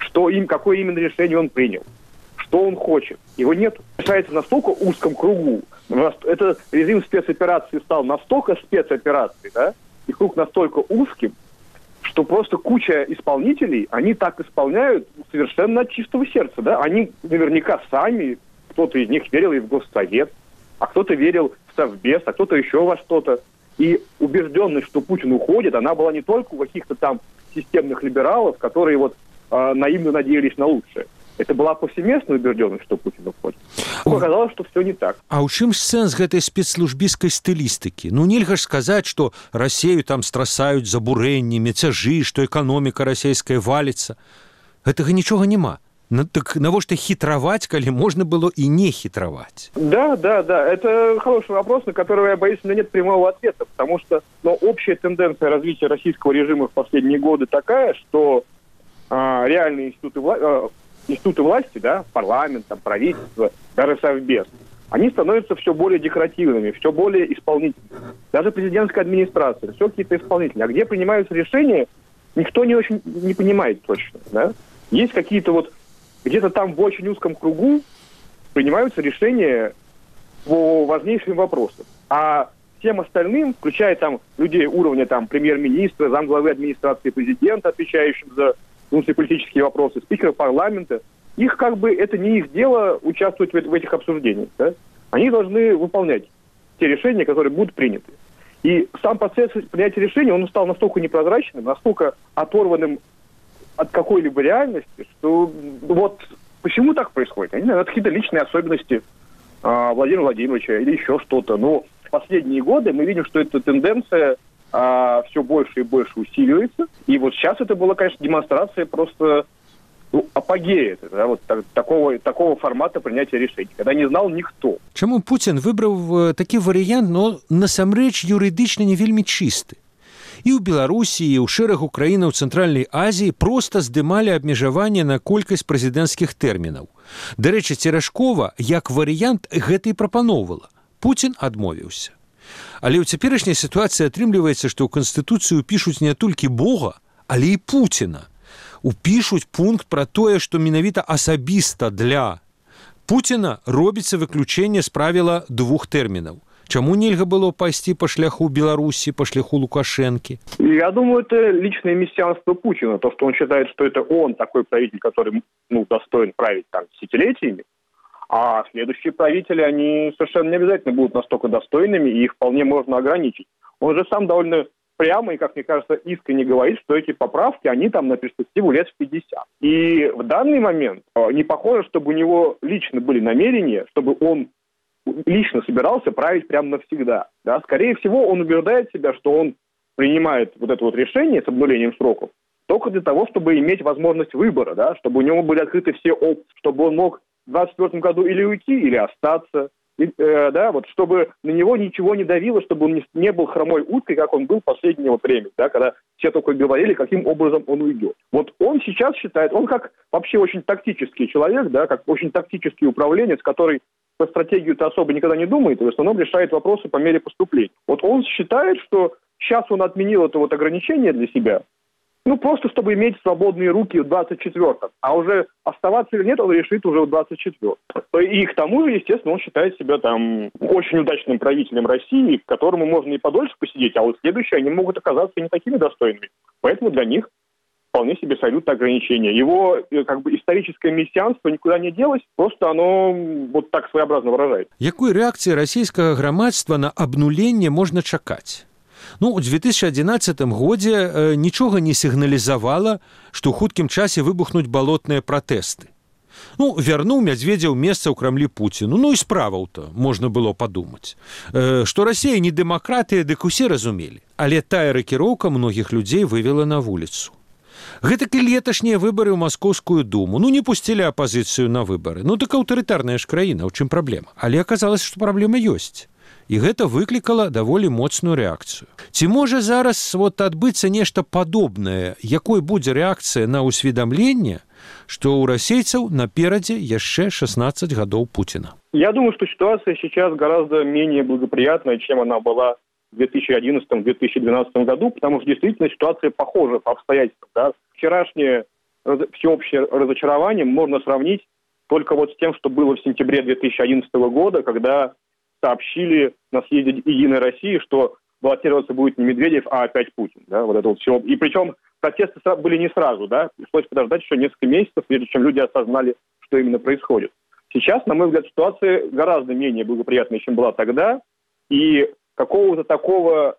какое именно решение он принял, что он хочет. Его нет. Решается настолько узком кругу. Это режим спецоперации стал настолько спецоперацией, да, и круг настолько узким, что просто куча исполнителей, они так исполняют совершенно от чистого сердца. Да? Они наверняка сами, кто-то из них верил и в Госсовет, а кто-то верил в Совбез, а кто-то еще во что-то. И убежденность, что Путин уходит, она была не только у каких-то там системных либералов, которые наивно надеялись на лучшее. Это была повсеместная убежденность, что Путин уходит. Оказалось, что все не так. А ў чым сэнс гэтай спецслужбіскай стылістыкі? Ну, нельга ж сказаць, што Расею там страсаюць забурэнні, мяцяжы, што эканоміка расійская валіцца. Гэтага нічога няма. Так навошта хитровать, коли можно было и не хитровать? Да. Это хороший вопрос, на который, я боюсь, у меня нет прямого ответа, потому что общая тенденция развития российского режима в последние годы такая, что реальные институты власти, да, парламент, там, правительство, даже Совбез, они становятся все более декоративными, все более исполнительными. Даже президентская администрация, все какие-то исполнители. А где принимаются решения, никто не понимает точно. Да? Есть какие-то где-то там в очень узком кругу принимаются решения по важнейшим вопросам. А всем остальным, включая там людей уровня там премьер-министра, замглавы администрации президента, отвечающим за внутриполитические вопросы, спикера парламента, их это не их дело участвовать в этих обсуждениях. Да? Они должны выполнять те решения, которые будут приняты. И сам процесс принятия решений, он стал настолько непрозрачным, настолько оторванным от какой-либо реальности, что почему так происходит? Я не знаю, это какие-то личные особенности Владимира Владимировича или еще что-то. Но в последние годы мы видим, что эта тенденция все больше и больше усиливается. И вот сейчас это была, конечно, демонстрация просто апогея, да, такого формата принятия решений, когда не знал никто. Чому Путін вибрав такий варіант, насамрэч юридично не вельмі чисты? І ў Беларусі, і ў шэрагу краінаў Цэнтральнай Азіі проста здымалі абмежаванне на колькасць прэзідэнцкіх тэрмінаў. Дарэчы, Церэшкова, як варыянт, гэта і прапаноўвала. Пуцін адмовіўся. Але ў цяперашняй сітуацыі атрымліваецца, што ў Канстытуцыю пішуць не толькі Бога, але і Пуціна. Упішуць пункт пра тое, што менавіта асабіста для Пуціна робіцца выключэнне з правіла 2 тэрмінаў. Чаму нельга было пайсці па шляху Беларусі, па шляху Лукашэнкі? Я думаю, это личное мессианство Путина. То, что он считает, что это он такой правитель, который достоин править там десятилетиями, а следующие правители, они совершенно не обязательно будут настолько достойными, и их вполне можно ограничить. Он же сам довольно прямо и, как мне кажется, искренне говорит, что эти поправки, они там на перспективу лет в 50. И в данный момент не похоже, чтобы у него лично были намерения, чтобы он лично собирался править прямо навсегда. Да? Скорее всего, он убеждает себя, что он принимает вот это вот решение с обнулением сроков только для того, чтобы иметь возможность выбора, да? Чтобы у него были открыты все опции, чтобы он мог в 2024 году или уйти, или остаться, да? Вот, чтобы на него ничего не давило, чтобы он не был хромой уткой, как он был в последнее время, да? Когда все только говорили, каким образом он уйдет. Вот он сейчас считает, он как вообще очень тактический человек, да? Как очень тактический управленец, который по стратегию-то особо никогда не думает, и в основном решает вопросы по мере поступления. Вот он считает, что сейчас он отменил это вот ограничение для себя, просто чтобы иметь свободные руки в 24-м. А уже оставаться или нет, он решит уже в 24-м. И к тому же, естественно, он считает себя там очень удачным правителем России, к которому можно и подольше посидеть, а вот следующие, они могут оказаться не такими достойными. Поэтому для них вполне себе сойдут ограничения. Его историческое мессианство никуда не делось, просто оно вот так своеобразно выражает. Якой рэакцыі расійскага грамадства на абнуленне можна чакаць? У 2011 годзе нічога не сігналізавала, што ў хуткім часе выбухнуць балотныя пратэсты. Вярнуў Мядзведзеў месца ў крамлі Пуціну. І справаў-то можна было падумаць. Што Расія не дэмакратыя, дык усе разумелі. Але тая рэкіроўка многіх людзей вывела на вуліцу. Гэтак і леташнія выбары ў Маскоўскую думу. Не пусцілі апазіцыю на выбары. Так аўтарытарная ж краіна, у чым праблема? Але аказалася, што праблема ёсць. І гэта выклікала даволі моцную рэакцыю. Ці можа зараз адбыцца нешта падобнае, якой будзе рэакцыя на ўсведамленне, што ў расейцаў наперадзе яшчэ 16 гадоў Пуціна? Я думаю, что ситуация сейчас гораздо менее благоприятная, чем она была в 2011-2012 году, потому что действительно ситуация похожа по обстоятельствам. Да? Вчерашнее всеобщее разочарование можно сравнить только вот с тем, что было в сентябре 2011 года, когда сообщили на съезде «Единой России», что баллотироваться будет не Медведев, а опять Путин. Да? Вот это вот все. И причем протесты были не сразу. Да? Пришлось подождать еще несколько месяцев, прежде чем люди осознали, что именно происходит. Сейчас, на мой взгляд, ситуация гораздо менее благоприятная, чем была тогда. И какого-то такого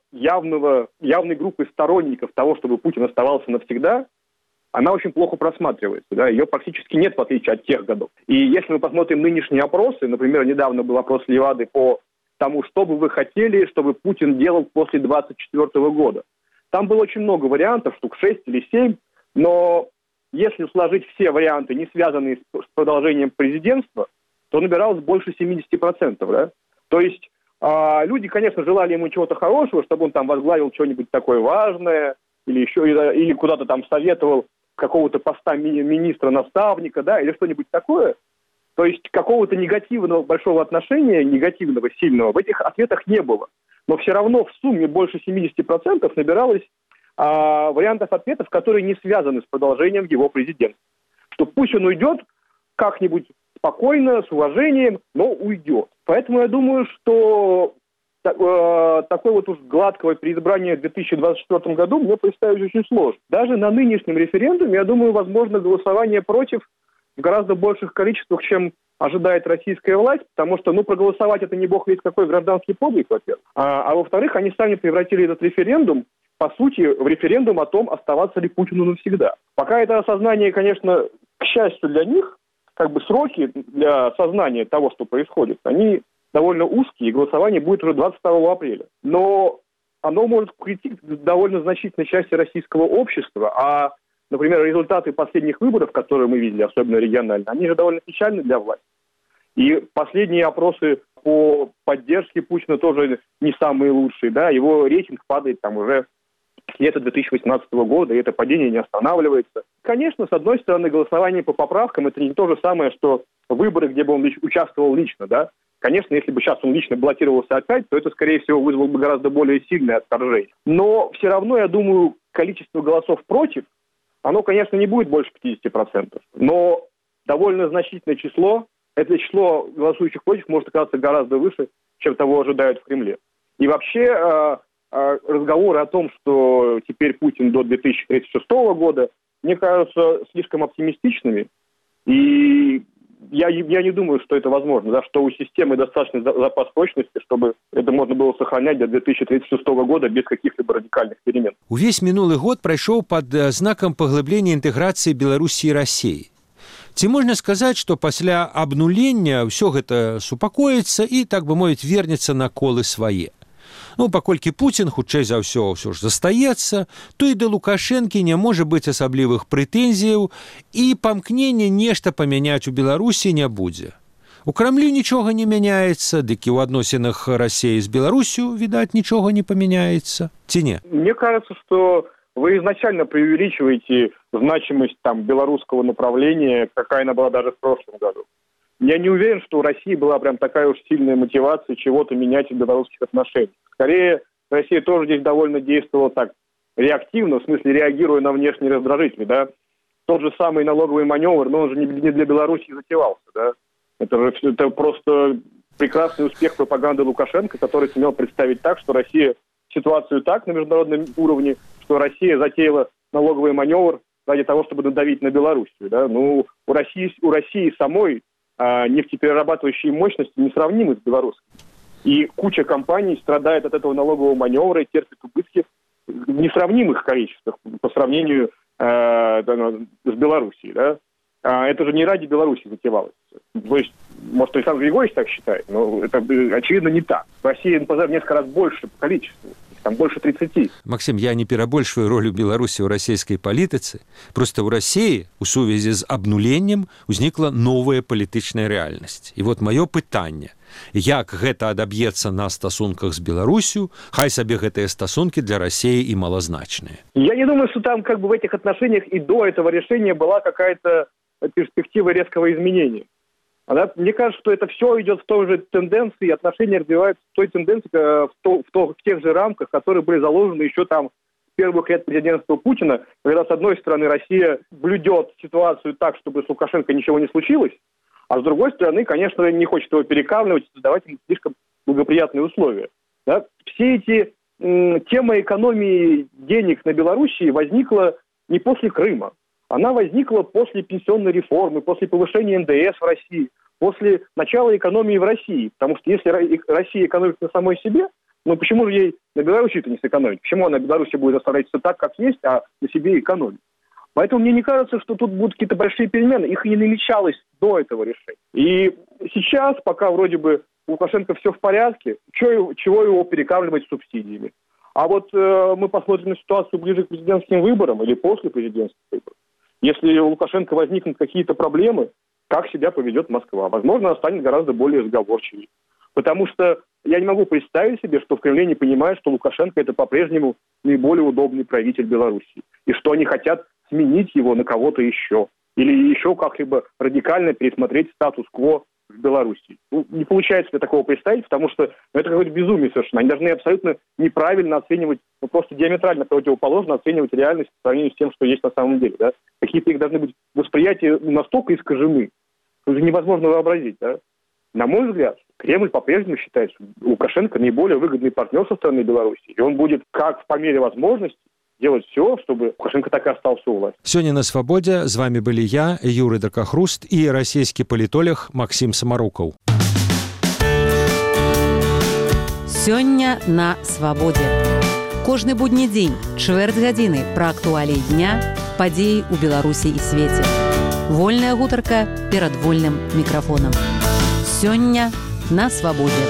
явной группы сторонников того, чтобы Путин оставался навсегда, она очень плохо просматривается. Да? Ее практически нет, в отличие от тех годов. И если мы посмотрим нынешние опросы, например, недавно был опрос Левады по тому, что бы вы хотели, чтобы Путин делал после 2024 года. Там было очень много вариантов, штук 6 или 7, но если сложить все варианты, не связанные с продолжением президентства, то набиралось больше 70%. Да? То есть люди, конечно, желали ему чего-то хорошего, чтобы он там возглавил что-нибудь такое важное, или куда-то там советовал какого-то поста министра-наставника, да, или что-нибудь такое. То есть какого-то негативного большого отношения, негативного, сильного в этих ответах не было. Но все равно в сумме больше 70% набиралось вариантов ответов, которые не связаны с продолжением его президентства. Что пусть он уйдет как-нибудь спокойно, с уважением, но уйдет. Поэтому я думаю, что такое вот уж гладкого переизбрания в 2024 году мне представить очень сложно. Даже на нынешнем референдуме, я думаю, возможно голосование против в гораздо больших количествах, чем ожидает российская власть, потому что, проголосовать это не бог весть какой гражданский подвиг, во-первых. А во-вторых, они сами превратили этот референдум, по сути, в референдум о том, оставаться ли Путину навсегда. Пока это осознание, конечно, к счастью для них, сроки для осознания того, что происходит, они довольно узкие, и голосование будет уже 22 апреля. Но оно может прийти к довольно значительной части российского общества, а, например, результаты последних выборов, которые мы видели, особенно регионально, они же довольно печальны для власти. И последние опросы по поддержке Путина тоже не самые лучшие, да, его рейтинг падает там уже лета 2018 года, и это падение не останавливается. Конечно, с одной стороны, голосование по поправкам – это не то же самое, что выборы, где бы он участвовал лично, да. Конечно, если бы сейчас он лично баллотировался опять, то это, скорее всего, вызвало бы гораздо более сильное отторжение. Но все равно, я думаю, количество голосов против, оно, конечно, не будет больше 50%. Но довольно значительное число, это число голосующих против может оказаться гораздо выше, чем того ожидают в Кремле. И вообще разговоры о том, что теперь Путин до 2036 года, мне кажутся слишком оптимистичными. И я не думаю, что это возможно, да, что у системы достаточно запас прочности, чтобы это можно было сохранять до 2036 года без каких-либо радикальных перемен. Увесь мінулы год прайшоў пад знакам паглыблення інтэграцыі Беларусі і Расіі. Ці можна сказаць, што пасля абнулення ўсё гэта супакоіцца і, так бы мовіць, вернецца на колы свае? Ну, паколькі Пуцін, хутчэй за ўсё ж застаецца, то і да Лукашэнкі не можа быць асаблівых прэтэнзіяў, і памкнення нешта памяняць у Беларусі не будзе. У Крамлі нічога не мяняецца, дык і ў адносінах Расіі з Беларусю, відаць, нічога не памяняецца. Ці не? Мне кажется, что вы изначально преувеличиваете значимость белорусского направления, какая она была даже в прошлом году. Я не уверен, что у России была прям такая уж сильная мотивация чего-то менять в белорусских отношениях. Скорее, Россия тоже здесь довольно действовала так реактивно, в смысле реагируя на внешние раздражители, да. Тот же самый налоговый маневр, но он же не для Беларуси затевался, да. Это просто прекрасный успех пропаганды Лукашенко, который сумел представить так, что Россия ситуацию так на международном уровне, что Россия затеяла налоговый маневр ради того, чтобы надавить на Белоруссию, да. Ну, у России самой нефтеперерабатывающие мощности несравнимы с белорусскими. И куча компаний страдает от этого налогового маневра и терпит убытки в несравнимых количествах по сравнению с Белоруссией. Да? Это же не ради Беларуси затевалось. То есть, может, Александр Григорьевич так считает, но это, очевидно, не так. Россия в несколько раз больше по количеству. Там больше 30. Максим, я не перабольшваю ролю Беларусі ў расійскай палітыцы. Просто ў Расіі у сувязі з абнуленнем узнікла новая палітычная рэальнасць. І вот маё пытанне, як гэта адаб'ецца на стасунках з Беларусю, хай сабе гэтыя стасункі для Расіі і малазначныя. Я не думаю, что там в этих отношениях и до этого решения была какая-то перспектива резкого изменения. Мне кажется, что это все идет в той же тенденции, отношения развиваются в той тенденции, в тех же рамках, которые были заложены еще с первых лет президентства Путина, когда, с одной стороны, Россия блюдет ситуацию так, чтобы с Лукашенко ничего не случилось, а с другой стороны, конечно, не хочет его перекармливать, создавать ему слишком благоприятные условия. Да? Все эти тема экономии денег на Белоруссии возникла не после Крыма. Она возникла после пенсионной реформы, после повышения НДС в России, после начала экономии в России. Потому что если Россия экономит на самой себе, ну почему же ей на Белоруссии-то не сэкономить? Почему она на Беларуси будет оставлять все так, как есть, а на себе экономить? Поэтому мне не кажется, что тут будут какие-то большие перемены. Их и не намечалось до этого решения. И сейчас, пока вроде бы у Лукашенко все в порядке, чего его перекармливать субсидиями? А вот мы посмотрим на ситуацию ближе к президентским выборам или после президентских выборов. Если у Лукашенко возникнут какие-то проблемы, как себя поведет Москва? Возможно, она станет гораздо более сговорчивой. Потому что я не могу представить себе, что в Кремле не понимают, что Лукашенко – это по-прежнему наиболее удобный правитель Беларуси. И что они хотят сменить его на кого-то еще. Или еще как-либо радикально пересмотреть статус-кво в Беларуси. Ну, не получается себе такого представить, потому что это какое-то безумие совершенно. Они должны абсолютно неправильно оценивать, просто диаметрально противоположно оценивать реальность по сравнению с тем, что есть на самом деле. Да? Какие-то их должны быть восприятия настолько искажены, что это невозможно вообразить. Да? На мой взгляд, Кремль по-прежнему считает, что Лукашенко наиболее выгодный партнер со стороны Беларуси. И он будет, как по мере возможности, делать все, чтобы Лукашенко так и остался у власти. Сёння на Свабодзе з вами былі я, Юрый Дракахруст, і расійскі палітолог Максим Самарукаў. Сёння на Свабодзе. Кожны будні дзень, чвэрць гадзіны пра актуаліі дня, падзеі ў Беларусі і свеце. Вольная гутарка перад вольным мікрафонам. Сёння на Свабодзе.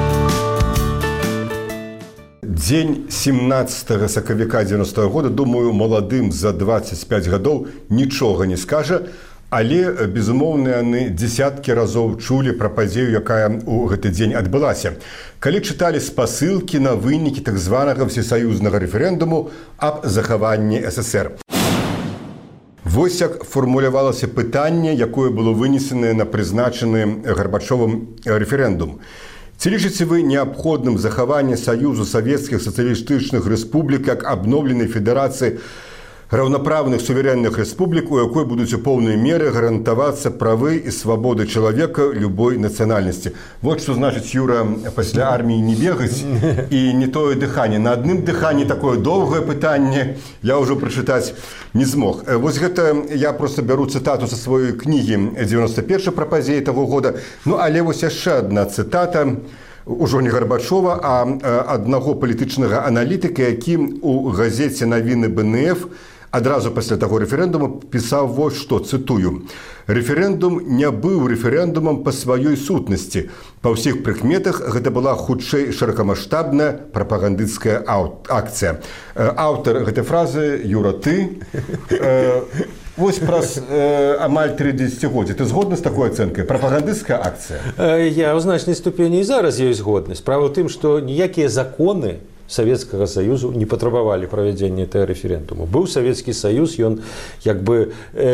Дзень 17 сакавіка 90-го года, думаю, маладым за 25 гадоў нічога не скажа, Але, безумоўна, яны дзесяткі разоў чулі пра падзею, якая ў гэты дзень адбылася. Калі чыталі спасылкі на вынікі так званага всесаюзнага рэферэндуму аб захаванні ССР. Вось як фармулявалася пытанне, якое было вынесенае на прызначаны Гарбачовым рэферэндум. Ці лічыце вы неабходным захаванне Саюзу Савецкіх Сацыялістычных Рэспублік як абноўленай федэрацыі раўнапраўных суверэнных рэспублік, у якой будуць у поўнай меры гарантавацца правы і свабоды чалавека любой нацыянальнасці. Вот што значыць, Юра, пасля арміі не бегаць і не тое дыханне. На адным дыханні такое доўгае пытанне я ўжо прачытаць не змог. Вось гэта я проста бяру цытату са сваёй кнігі 91 пра падзеі таго года. Ну, але вось яшчэ адна цытата, ужо не Гарбачова, а аднаго палітычнага аналітыка, які у газеце «Навіны БНФ» адразу пасля таго рэферэндуму пісаў вось што, цытую: «Рэферэндум не быў рэферэндумам па сваёй сутнасці. Па ўсіх прыкметах гэта была хутчэй шырокамаштабная прапагандысцкая акцыя». Аўтар гэтай фразы, Юра, ты. Вось праз амаль 3 дзесяцігоддзі. Ты згодны з такой ацэнкай? Прапагандысцкая акцыя? Я ў значнай ступені і зараз ёсць згодны. Справа ў тым, што ніякія законы Савецкага Саюзу не патрабавалі правядзення гэтага рэферэндуму. Быў Савецкі Саюз, ён як бы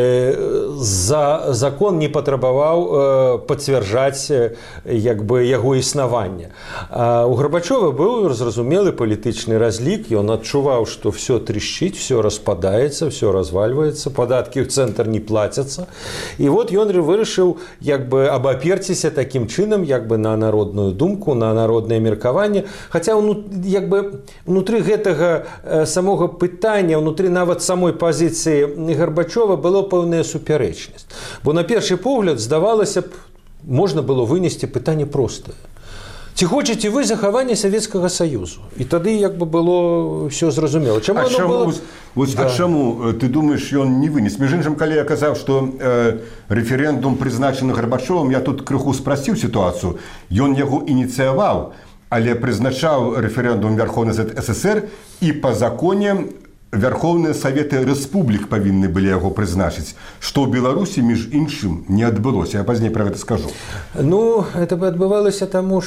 закон не патрабаваў пацвярджаць як бы яго існаванне. А у Гарбачова быў зразумелы палітычны разлік, ён адчуваў, што все трещыць, все распадаецца, все развальваецца, падаткі ў цэнтр не плацяцца. І вот ён вырашыў як бы абаперціся такім чынам як бы на народную думку, на народнае меркаванне, хаця як бы внутры гэтага самога пытання, внутры нават самой пазіцыі Гарбачова было пэўная супярэчнасць. Бо на першы погляд, здавалася б, можна было вынесці пытанне простае. Ці хочаце вы захавання Савецкага Саюзу? І тады як бы было все зразумела. Чаму было... А чаму, ты думаеш, ён не вынес? Між іншым, калі я казаў, што рэферэндум прызначаны Гарбачовым, я тут крыху спрасціў сітуацыю. Ён яго ініцыяваў, але прызначаў рэферэндум Верховны Савет СССР, і па законе Верховныя Саветы Рэспублік павінны былі яго прызначыць, што ў Беларусі, між іншым, не адбылося. Я пазней пра гэта скажу. Ну, это бы адбывалася таму,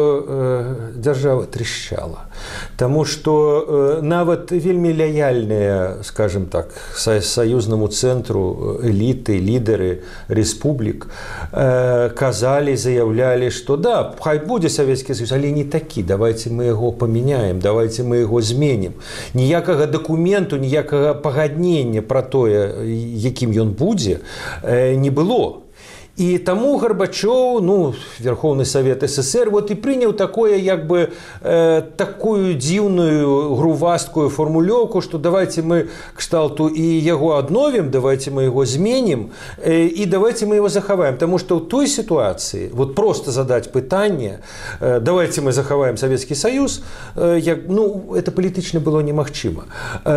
што дзяржава трещала. Таму што нават вельмі лаяльныя, скажем так, саюзнаму цэнтру эліты, лідары рэспублік казалі, заяўлялі, што да, хай будзе Савецкі Саюз, але не такі, давайте мы яго памяняем, давайте мы яго зменім. Ніякага дакумента, ніякага пагаднення пра тое, якім ён будзе, не было. І таму Гарбачоў, Верховны Савет СССР, вот і прыняў такое, як бы, такую дзіўную, грувасткую формулёўку, што давайте мы кшталту і яго адновім, давайте мы яго зменім, і давайте мы яго захаваем. Таму што ў той сітуацыі, вот просто задаць пытанне, давайте мы захаваем Савецкі Саюз, это палітычна было немагчыма.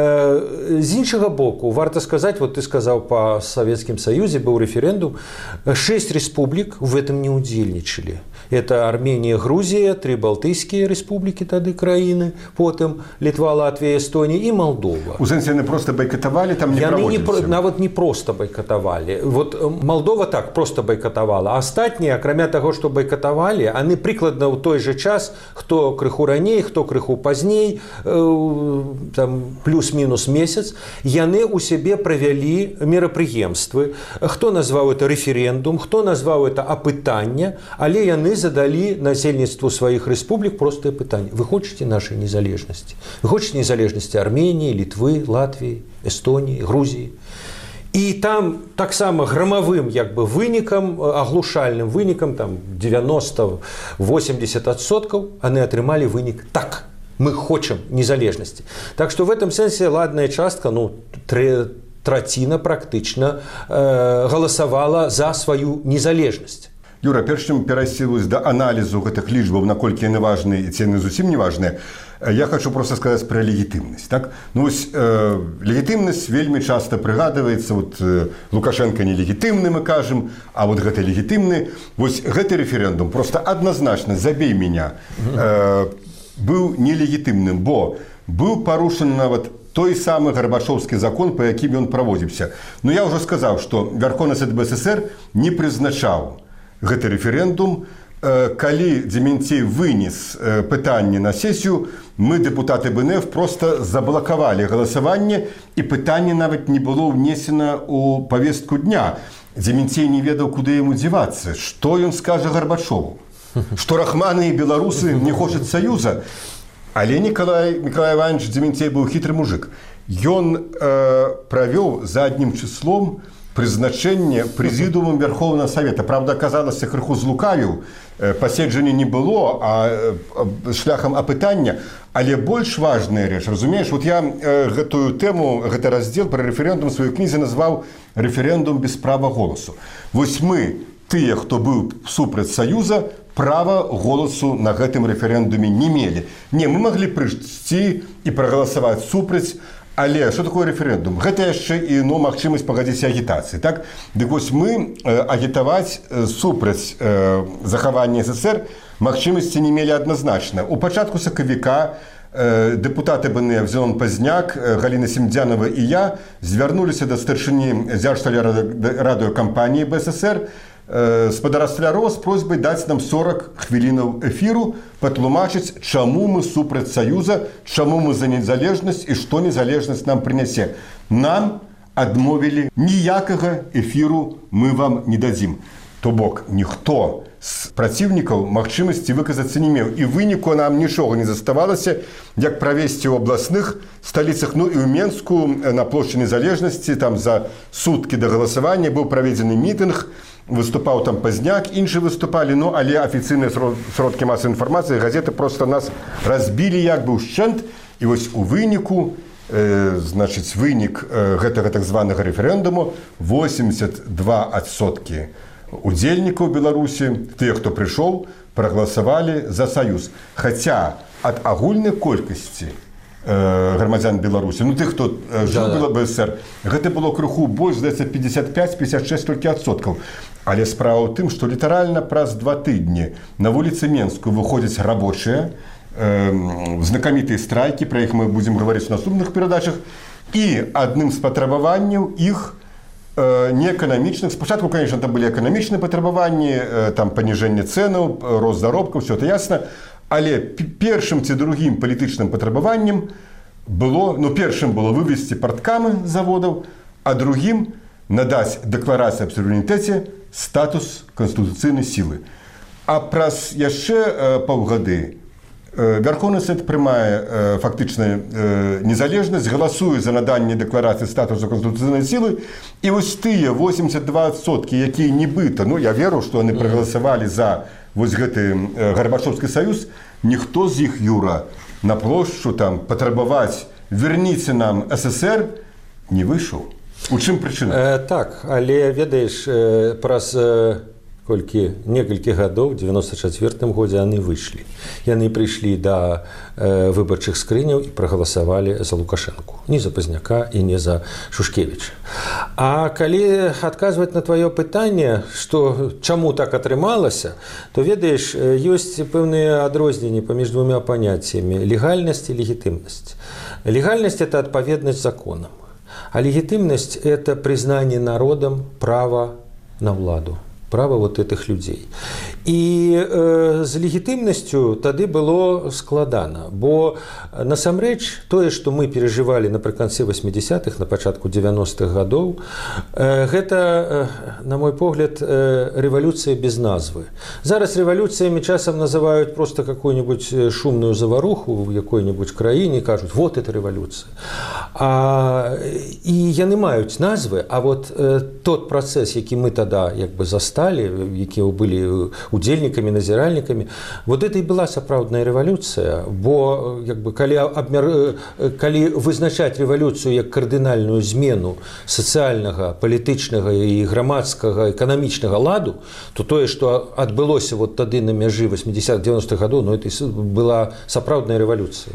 З іншага боку, варта сказаць, вот ты сказаў, па Савецкім Саюзе быў рэферэндум, 6 республик в этом не удзельнічалі. Это Армения, Грузия, 3 балтыйскія республики тады краіны, потым Литва, Латвия, Эстония и Молдова. У сэнсе яны просто бойкотовали, там не праводзіліся? Нават не просто бойкотовали. Вот Молдова так просто бойкотовала, а астатнія, акрамя таго, што бойкотовали, они прыкладна ў той же час, хто крыху раней, хто крыху пазней, там плюс-мінус месяц, яны ў сябе правялі мерапрыемствы. Хто назваў это рэферэндум, хто назваў это апытанне, але яны задалі насельніцтву сваіх рэспублік простае пытанне. Вы хочаце нашай незалежнасці? Вы хочаце незалежнасці Арменіі, Літвы, Латвіі, Эстоніі, Грузіі? І там таксама грамавым як бы вынікам, аглушальным вынікам, там 90-80%, яны атрымалі вынік так. Мы хочам незалежнасці. Так што в этом сэнсе ладная частка, траціна практычна галасавала за сваю незалежнасць. Юра, перш чым перайсці да аналізу гэтых лічбаў, наколькі яны важныя і ці яны зусім не важныя, я хочу просто сказаць пра легітымнасць. Так? Легітымнасць вельмі часта прыгадваецца, Лукашенко нелегітымны, мы кажам, а вот гэты легітымны. Вось гэты рэферэндум просто адназначна, забей меня, быў нелегітымным, бо быў парушаны нават той самы гарбачоўскі закон, па якім ён праводзіўся. Но я ўжо сказаў, што Вярхоўны Сад БССР не прызначаў гэты рэферэндум. Калі Дземянцей вынес пытанне на сесію, мы, дэпутаты БНФ, проста заблакавалі галасаванне, і пытанне нават не было ўнесена ў павестку дня. Дземянцей не ведаў, куды яму дзівацца. Што ён скажа Гарбачову? Што рахманы і беларусы не хочуць саюза? Але Николай Иванович Дземянцей быў хітры мужик. Ён правёў заднім числом прызначэнне прэзідыумам Верховнага Савета. Правда, аказалася, крыху злукавіў. Паседжання не было, а шляхам апытання. Але больш важная рэч, разумееш, вот я гэтую тэму, гэты раздзел пра рэферэндум у сваёй кнізе назваў «Рэферэндум без права голасу». Вось мы, тыя, хто быў супраць Саюза, права голасу на гэтым рэферэндуме не мелі. Не, мы маглі прыйсці і прагаласаваць супраць. Але што такое рэферэндум? Гэта яшчэ і магчымасць пагадзіць агітацыі. Так? Дык вось мы агітаваць супраць захавання СССР магчымасці не мелі адназначна. У пачатку сакавіка дэпутаты БНФ Зенон Пазняк, Галіна Семдзянова і я звярнуліся да старшыні радыёкампаніі БССР спадара Сталярова з просьбай даць нам 40 хвілінаў эфіру, патлумачыць, чаму мы супраць Саюза, чаму мы за незалежнасць і што незалежнасць нам прынясе. Нам адмовілі, ніякага эфіру мы вам не дадзім. То бок, ніхто з праціўнікаў магчымасці выказацца не меў. І выніку нам нічога не заставалася, як правесці ў абласных сталіцах, ну і ў Менску на плошчы Незалежнасці, там за суткі да галасавання быў праведзены мітынг, выступаў там Пазняк, іншыя выступалі, ну, але афіцыйныя сродкі масавай інфармацыі, газеты проста нас разбілі як бы ўшчэнт, і вось у выніку, значыць, вынік гэтага так званага рэферэндуму 82% удзельнікаў Беларусі, тыя, хто прыйшоў, прагаласавалі за Саюз. Хаця ад агульнай колькасці грамадзян Беларусі, ну тых, хто жыў у БСР, гэта было крыху больш, здаецца, 55-56 толькі адсоткаў. Але справа ў тым, што літаральна праз 2 тыдні на вуліцы Менску выходзяць рабочыя, знакамітыя страйкі, пра іх мы будзем гаварыць у наступных перадачах, і адным з патрабаванняў іх неэканамічных. Спачатку, конечно, там былі эканамічныя патрабаванні, там паніжэнне цэнаў, рост заробкаў, все это ясна. Але першым ці другім палітычным патрабаваннем было, ну, першым было вывесці парткамы заводаў, а другім надаць дэкларацыі аб суверэнітэце статус канстытуцыйнай сілы. А праз яшчэ паўгады Верховны Сад прымае фактычна незалежнасць, галасуе за наданне дэкларацыі статусу канстытуцыйнай сілы, і вось тыя 82%, якія нібыта, ну, я веру, што яны прагаласавалі за вось гэты Гарбачоўскі саюз, ніхто з іх, Юра, на плошчу там патрабаваць «верніце нам СССР» не выйшаў. У чым прычына? Так, але, ведаеш, праз некалькі гадоў, у 94-м годзе яны выйшлі. Яны прыйшлі да выбарчых скрыняў і прагаласавалі за Лукашэнку. Не за Пазняка і не за Шушкевіча. А калі адказваць на тваё пытанне, што чаму так атрымалася, то, ведаеш, ёсць пэўныя адрозненні паміж двумя паняццямі: легальнасць і легітымнасць. Легальнасць – это адпаведнасць законам, а легітымнасць – это признание народом права на ўладу, права вот этих людей. І з легітымнасцю тады было складана, бо насамрэч тое, што мы перажывалі напрыканцы 80-х, на пачатку 90-х гадоў, гэта, на мой погляд, рэвалюцыя без назвы. Зараз рэвалюцыямі часам называюць просто какую-нибудь шумную заваруху в якой-нибудь краіне, кажуць, вот это рэвалюцыя. І яны маюць назвы, а вот тот працэс, які мы тада як бы засталі, якія былі удзельнікамі, назіральнікамі, вот это і была сапраўдная рэвалюцыя, бо як бы, калі вызначаць рэвалюцыю як кардынальную змену сацыяльнага, палітычнага і грамадскага, эканамічнага ладу, то тое, што адбылося вот тады на мяжы 80-90-х гадоў, ну, это была сапраўдная рэвалюцыя.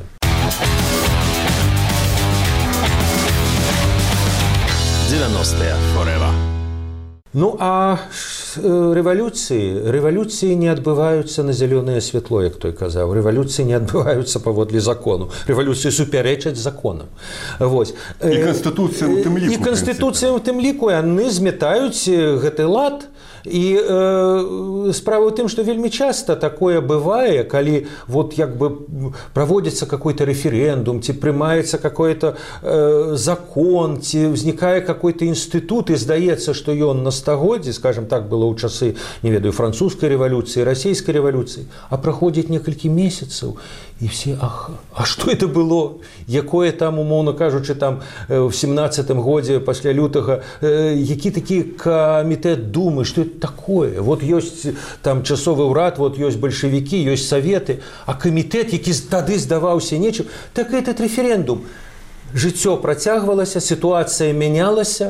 Ну, а рэвалюцыі не адбываюцца на зялёнае святло, як той казаў. Рэвалюцыі не адбываюцца паводле закону. Рэвалюцыі суперечаць законам. І канстытуцыя ў тым ліку. І канстытуцыя ў тым ліку, яны зметаюць гэты лад. І справа ў тым, што вельмі часта такое бывае, калі вот як бы праводзіцца какой-то рэферэндум, ці прымаецца какой-то закон, ці ўзнікае какой-то інстытут, і здаецца, што ён на стагоддзі, скажем так, было ў часы, не ведаю, французскай рэвалюцыі, расійскай рэвалюцыі, а праходзіць некалькі месяцаў, і все, а што это было? Якое там, умоўна кажучы, там в 17-м годзе пасля лютага, які такі камітэт думы, што это такое? Вот ёсць там часовы ўрад, вот ёсць бальшавікі, ёсць саветы, а камітэт, які тады здаваўся нечым, так этот рэферэндум. Жыццё працягвалася, сітуацыя мянялася,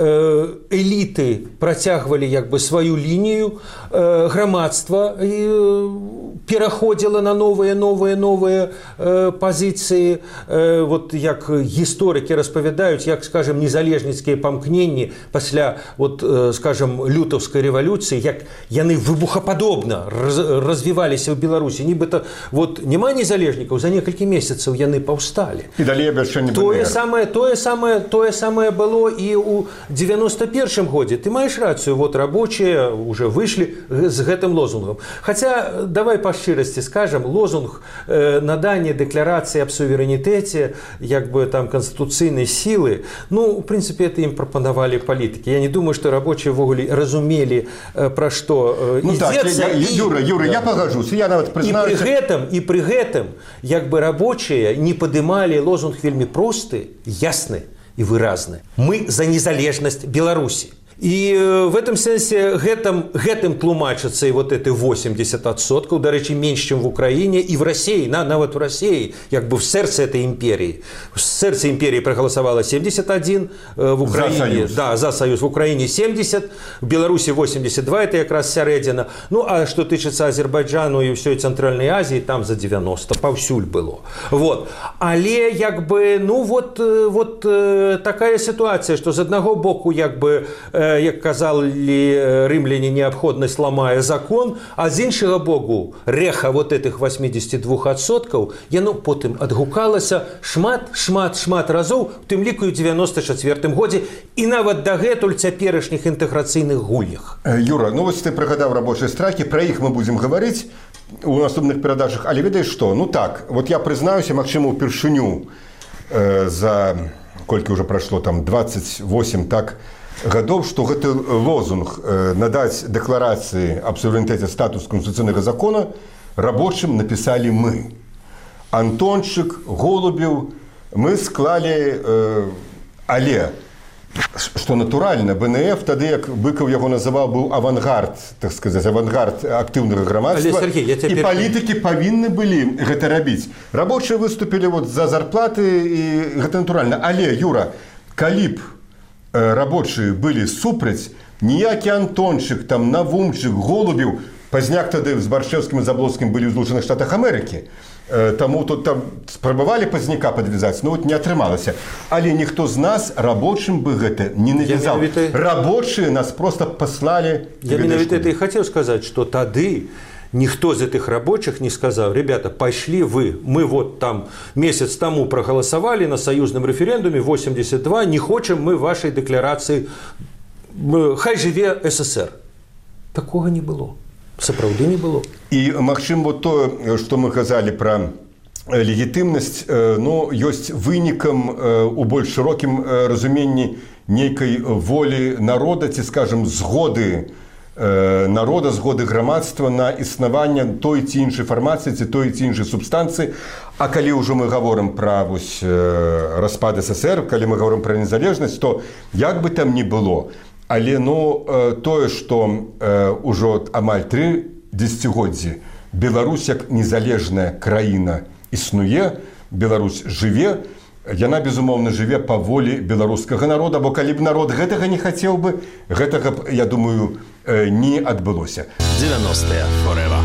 эліты працягвалі як бы сваю лінію, грамадства пераходзіла на новыя пазіцыі. Вот як гісторыкі распавядаюць, як, скажем, незалежніцкія памкненні пасля, вот, скажем, лютаўскай рэвалюцыі, як яны выбухападобна развіваліся ў Беларусі. Нібыта вот няма незалежнікаў, за некалькі месяцаў яны паўсталі. І далей абвяшчэнне Тое самае было і ў 91-м годзе. Ты маеш рацыю, вот рабочие уже выйшлі з гэтым лозунгам. Хаця, давай па шчырасці скажам, лозунг надання дэкларацыі аб суверэнітэце, як бы там канстытуцыйнай сілы, ну, в прынцыпе, это ім прапанавалі палітыкі. Я не думаю, што рабочие ввогуле разумелі, пра што ідзецца. Юра, я пагажуся, я нават прызнаюся. І пры гэтым, як бы рабочие не падымалі лозунг вельмі просты, ясны і выразны. Мы за незалежнасць Беларусі. І в этом сэнсе гэтым тлумачыцца і вот эти 80%, дарэчы, менш, чым в Украіне і в России, нават в России, як бы в сэрцы этой империи. В сэрцы империи проголосовало 71, в Украине, за Союз, в Украине 70, в Беларуси 82, это якраз сярэдзіна. Ну, а что тычыцца Азербайджану і ўсёй Цэнтральнай Азии, там за 90, паўсюль было. Вот. Але, як бы, ну, вот такая ситуация, что з аднаго боку, як бы, як казалі рымляне, неабходнасць ламае закон, а з іншага боку рэха вот этих 82%, яно потым адгукалася шмат разоў, у тым ліку ў 94-м годзе, і нават дагэтуль цяперашніх інтэграцыйных гульнях. Юра, ну вось ты прыгадаў рабочыя страйкі, пра іх мы будзем гаварыць у наступных перадачах, але ведаеш што? Ну так, вот я прызнаюся, магчыма, упершыню за колькі ўжо прайшло, там 28 так гадоў, што гэты лозунг надаць дэкларацыі аб суверэнітэце статус канстытуцыйнага закона рабочым напісалі мы. Антончык, Голубеў, мы склалі, але, што натуральна, БНФ, тады, як Быкаў яго называў, быў авангард, так сказаць, авангард актыўнага грамадства, і палітыкі павінны былі гэта рабіць. Рабочыя выступілі вот за зарплаты, і гэта натуральна. Але, Юра, калі б рабочие были супраць, ніякі Антончык, там, Навумчык, Голубеў, пазняк тады з Баршэўскім і Заблоцкім былі ў Злучаных Штатах Амерыкі. Таму тут там спрабавалі пазняка падвязаць, но вот не атрымалася. Але ніхто з нас рабочым бы гэта не навязаў. Рабочие нас просто паслалі. Я менавіта это і хацеў сказаць, што тады никто из этих рабочих не сказал: ребята, пошли вы, мы вот там месяц тому проголосовали на союзном референдуме 82, не хотим мы вашей декларации, хай живе СССР. Такого не было. Сапраўды не было. И, магчыма, вот то, что мы казали про легітымнасць, ну, ёсць вынікам у больш шырокім разуменні нейкай волі народа, ці, скажем, згоды народа, згоды грамадства на існаванне той ці іншай фармацыі, ці той ці іншай субстанцыі. А калі ўжо мы гаворым пра распад СССР, калі мы гаворым пра незалежнасць, то як бы там ні было, але ну, тое, што ўжо амаль 3 дзесяцігоддзі Беларусь як незалежная краіна існуе, Беларусь жыве, яна, безумоўна, жыве па волі беларускага народа, бо калі б народ гэтага не хацеў бы, гэтага б, я думаю, не адбылося. 90-е forever.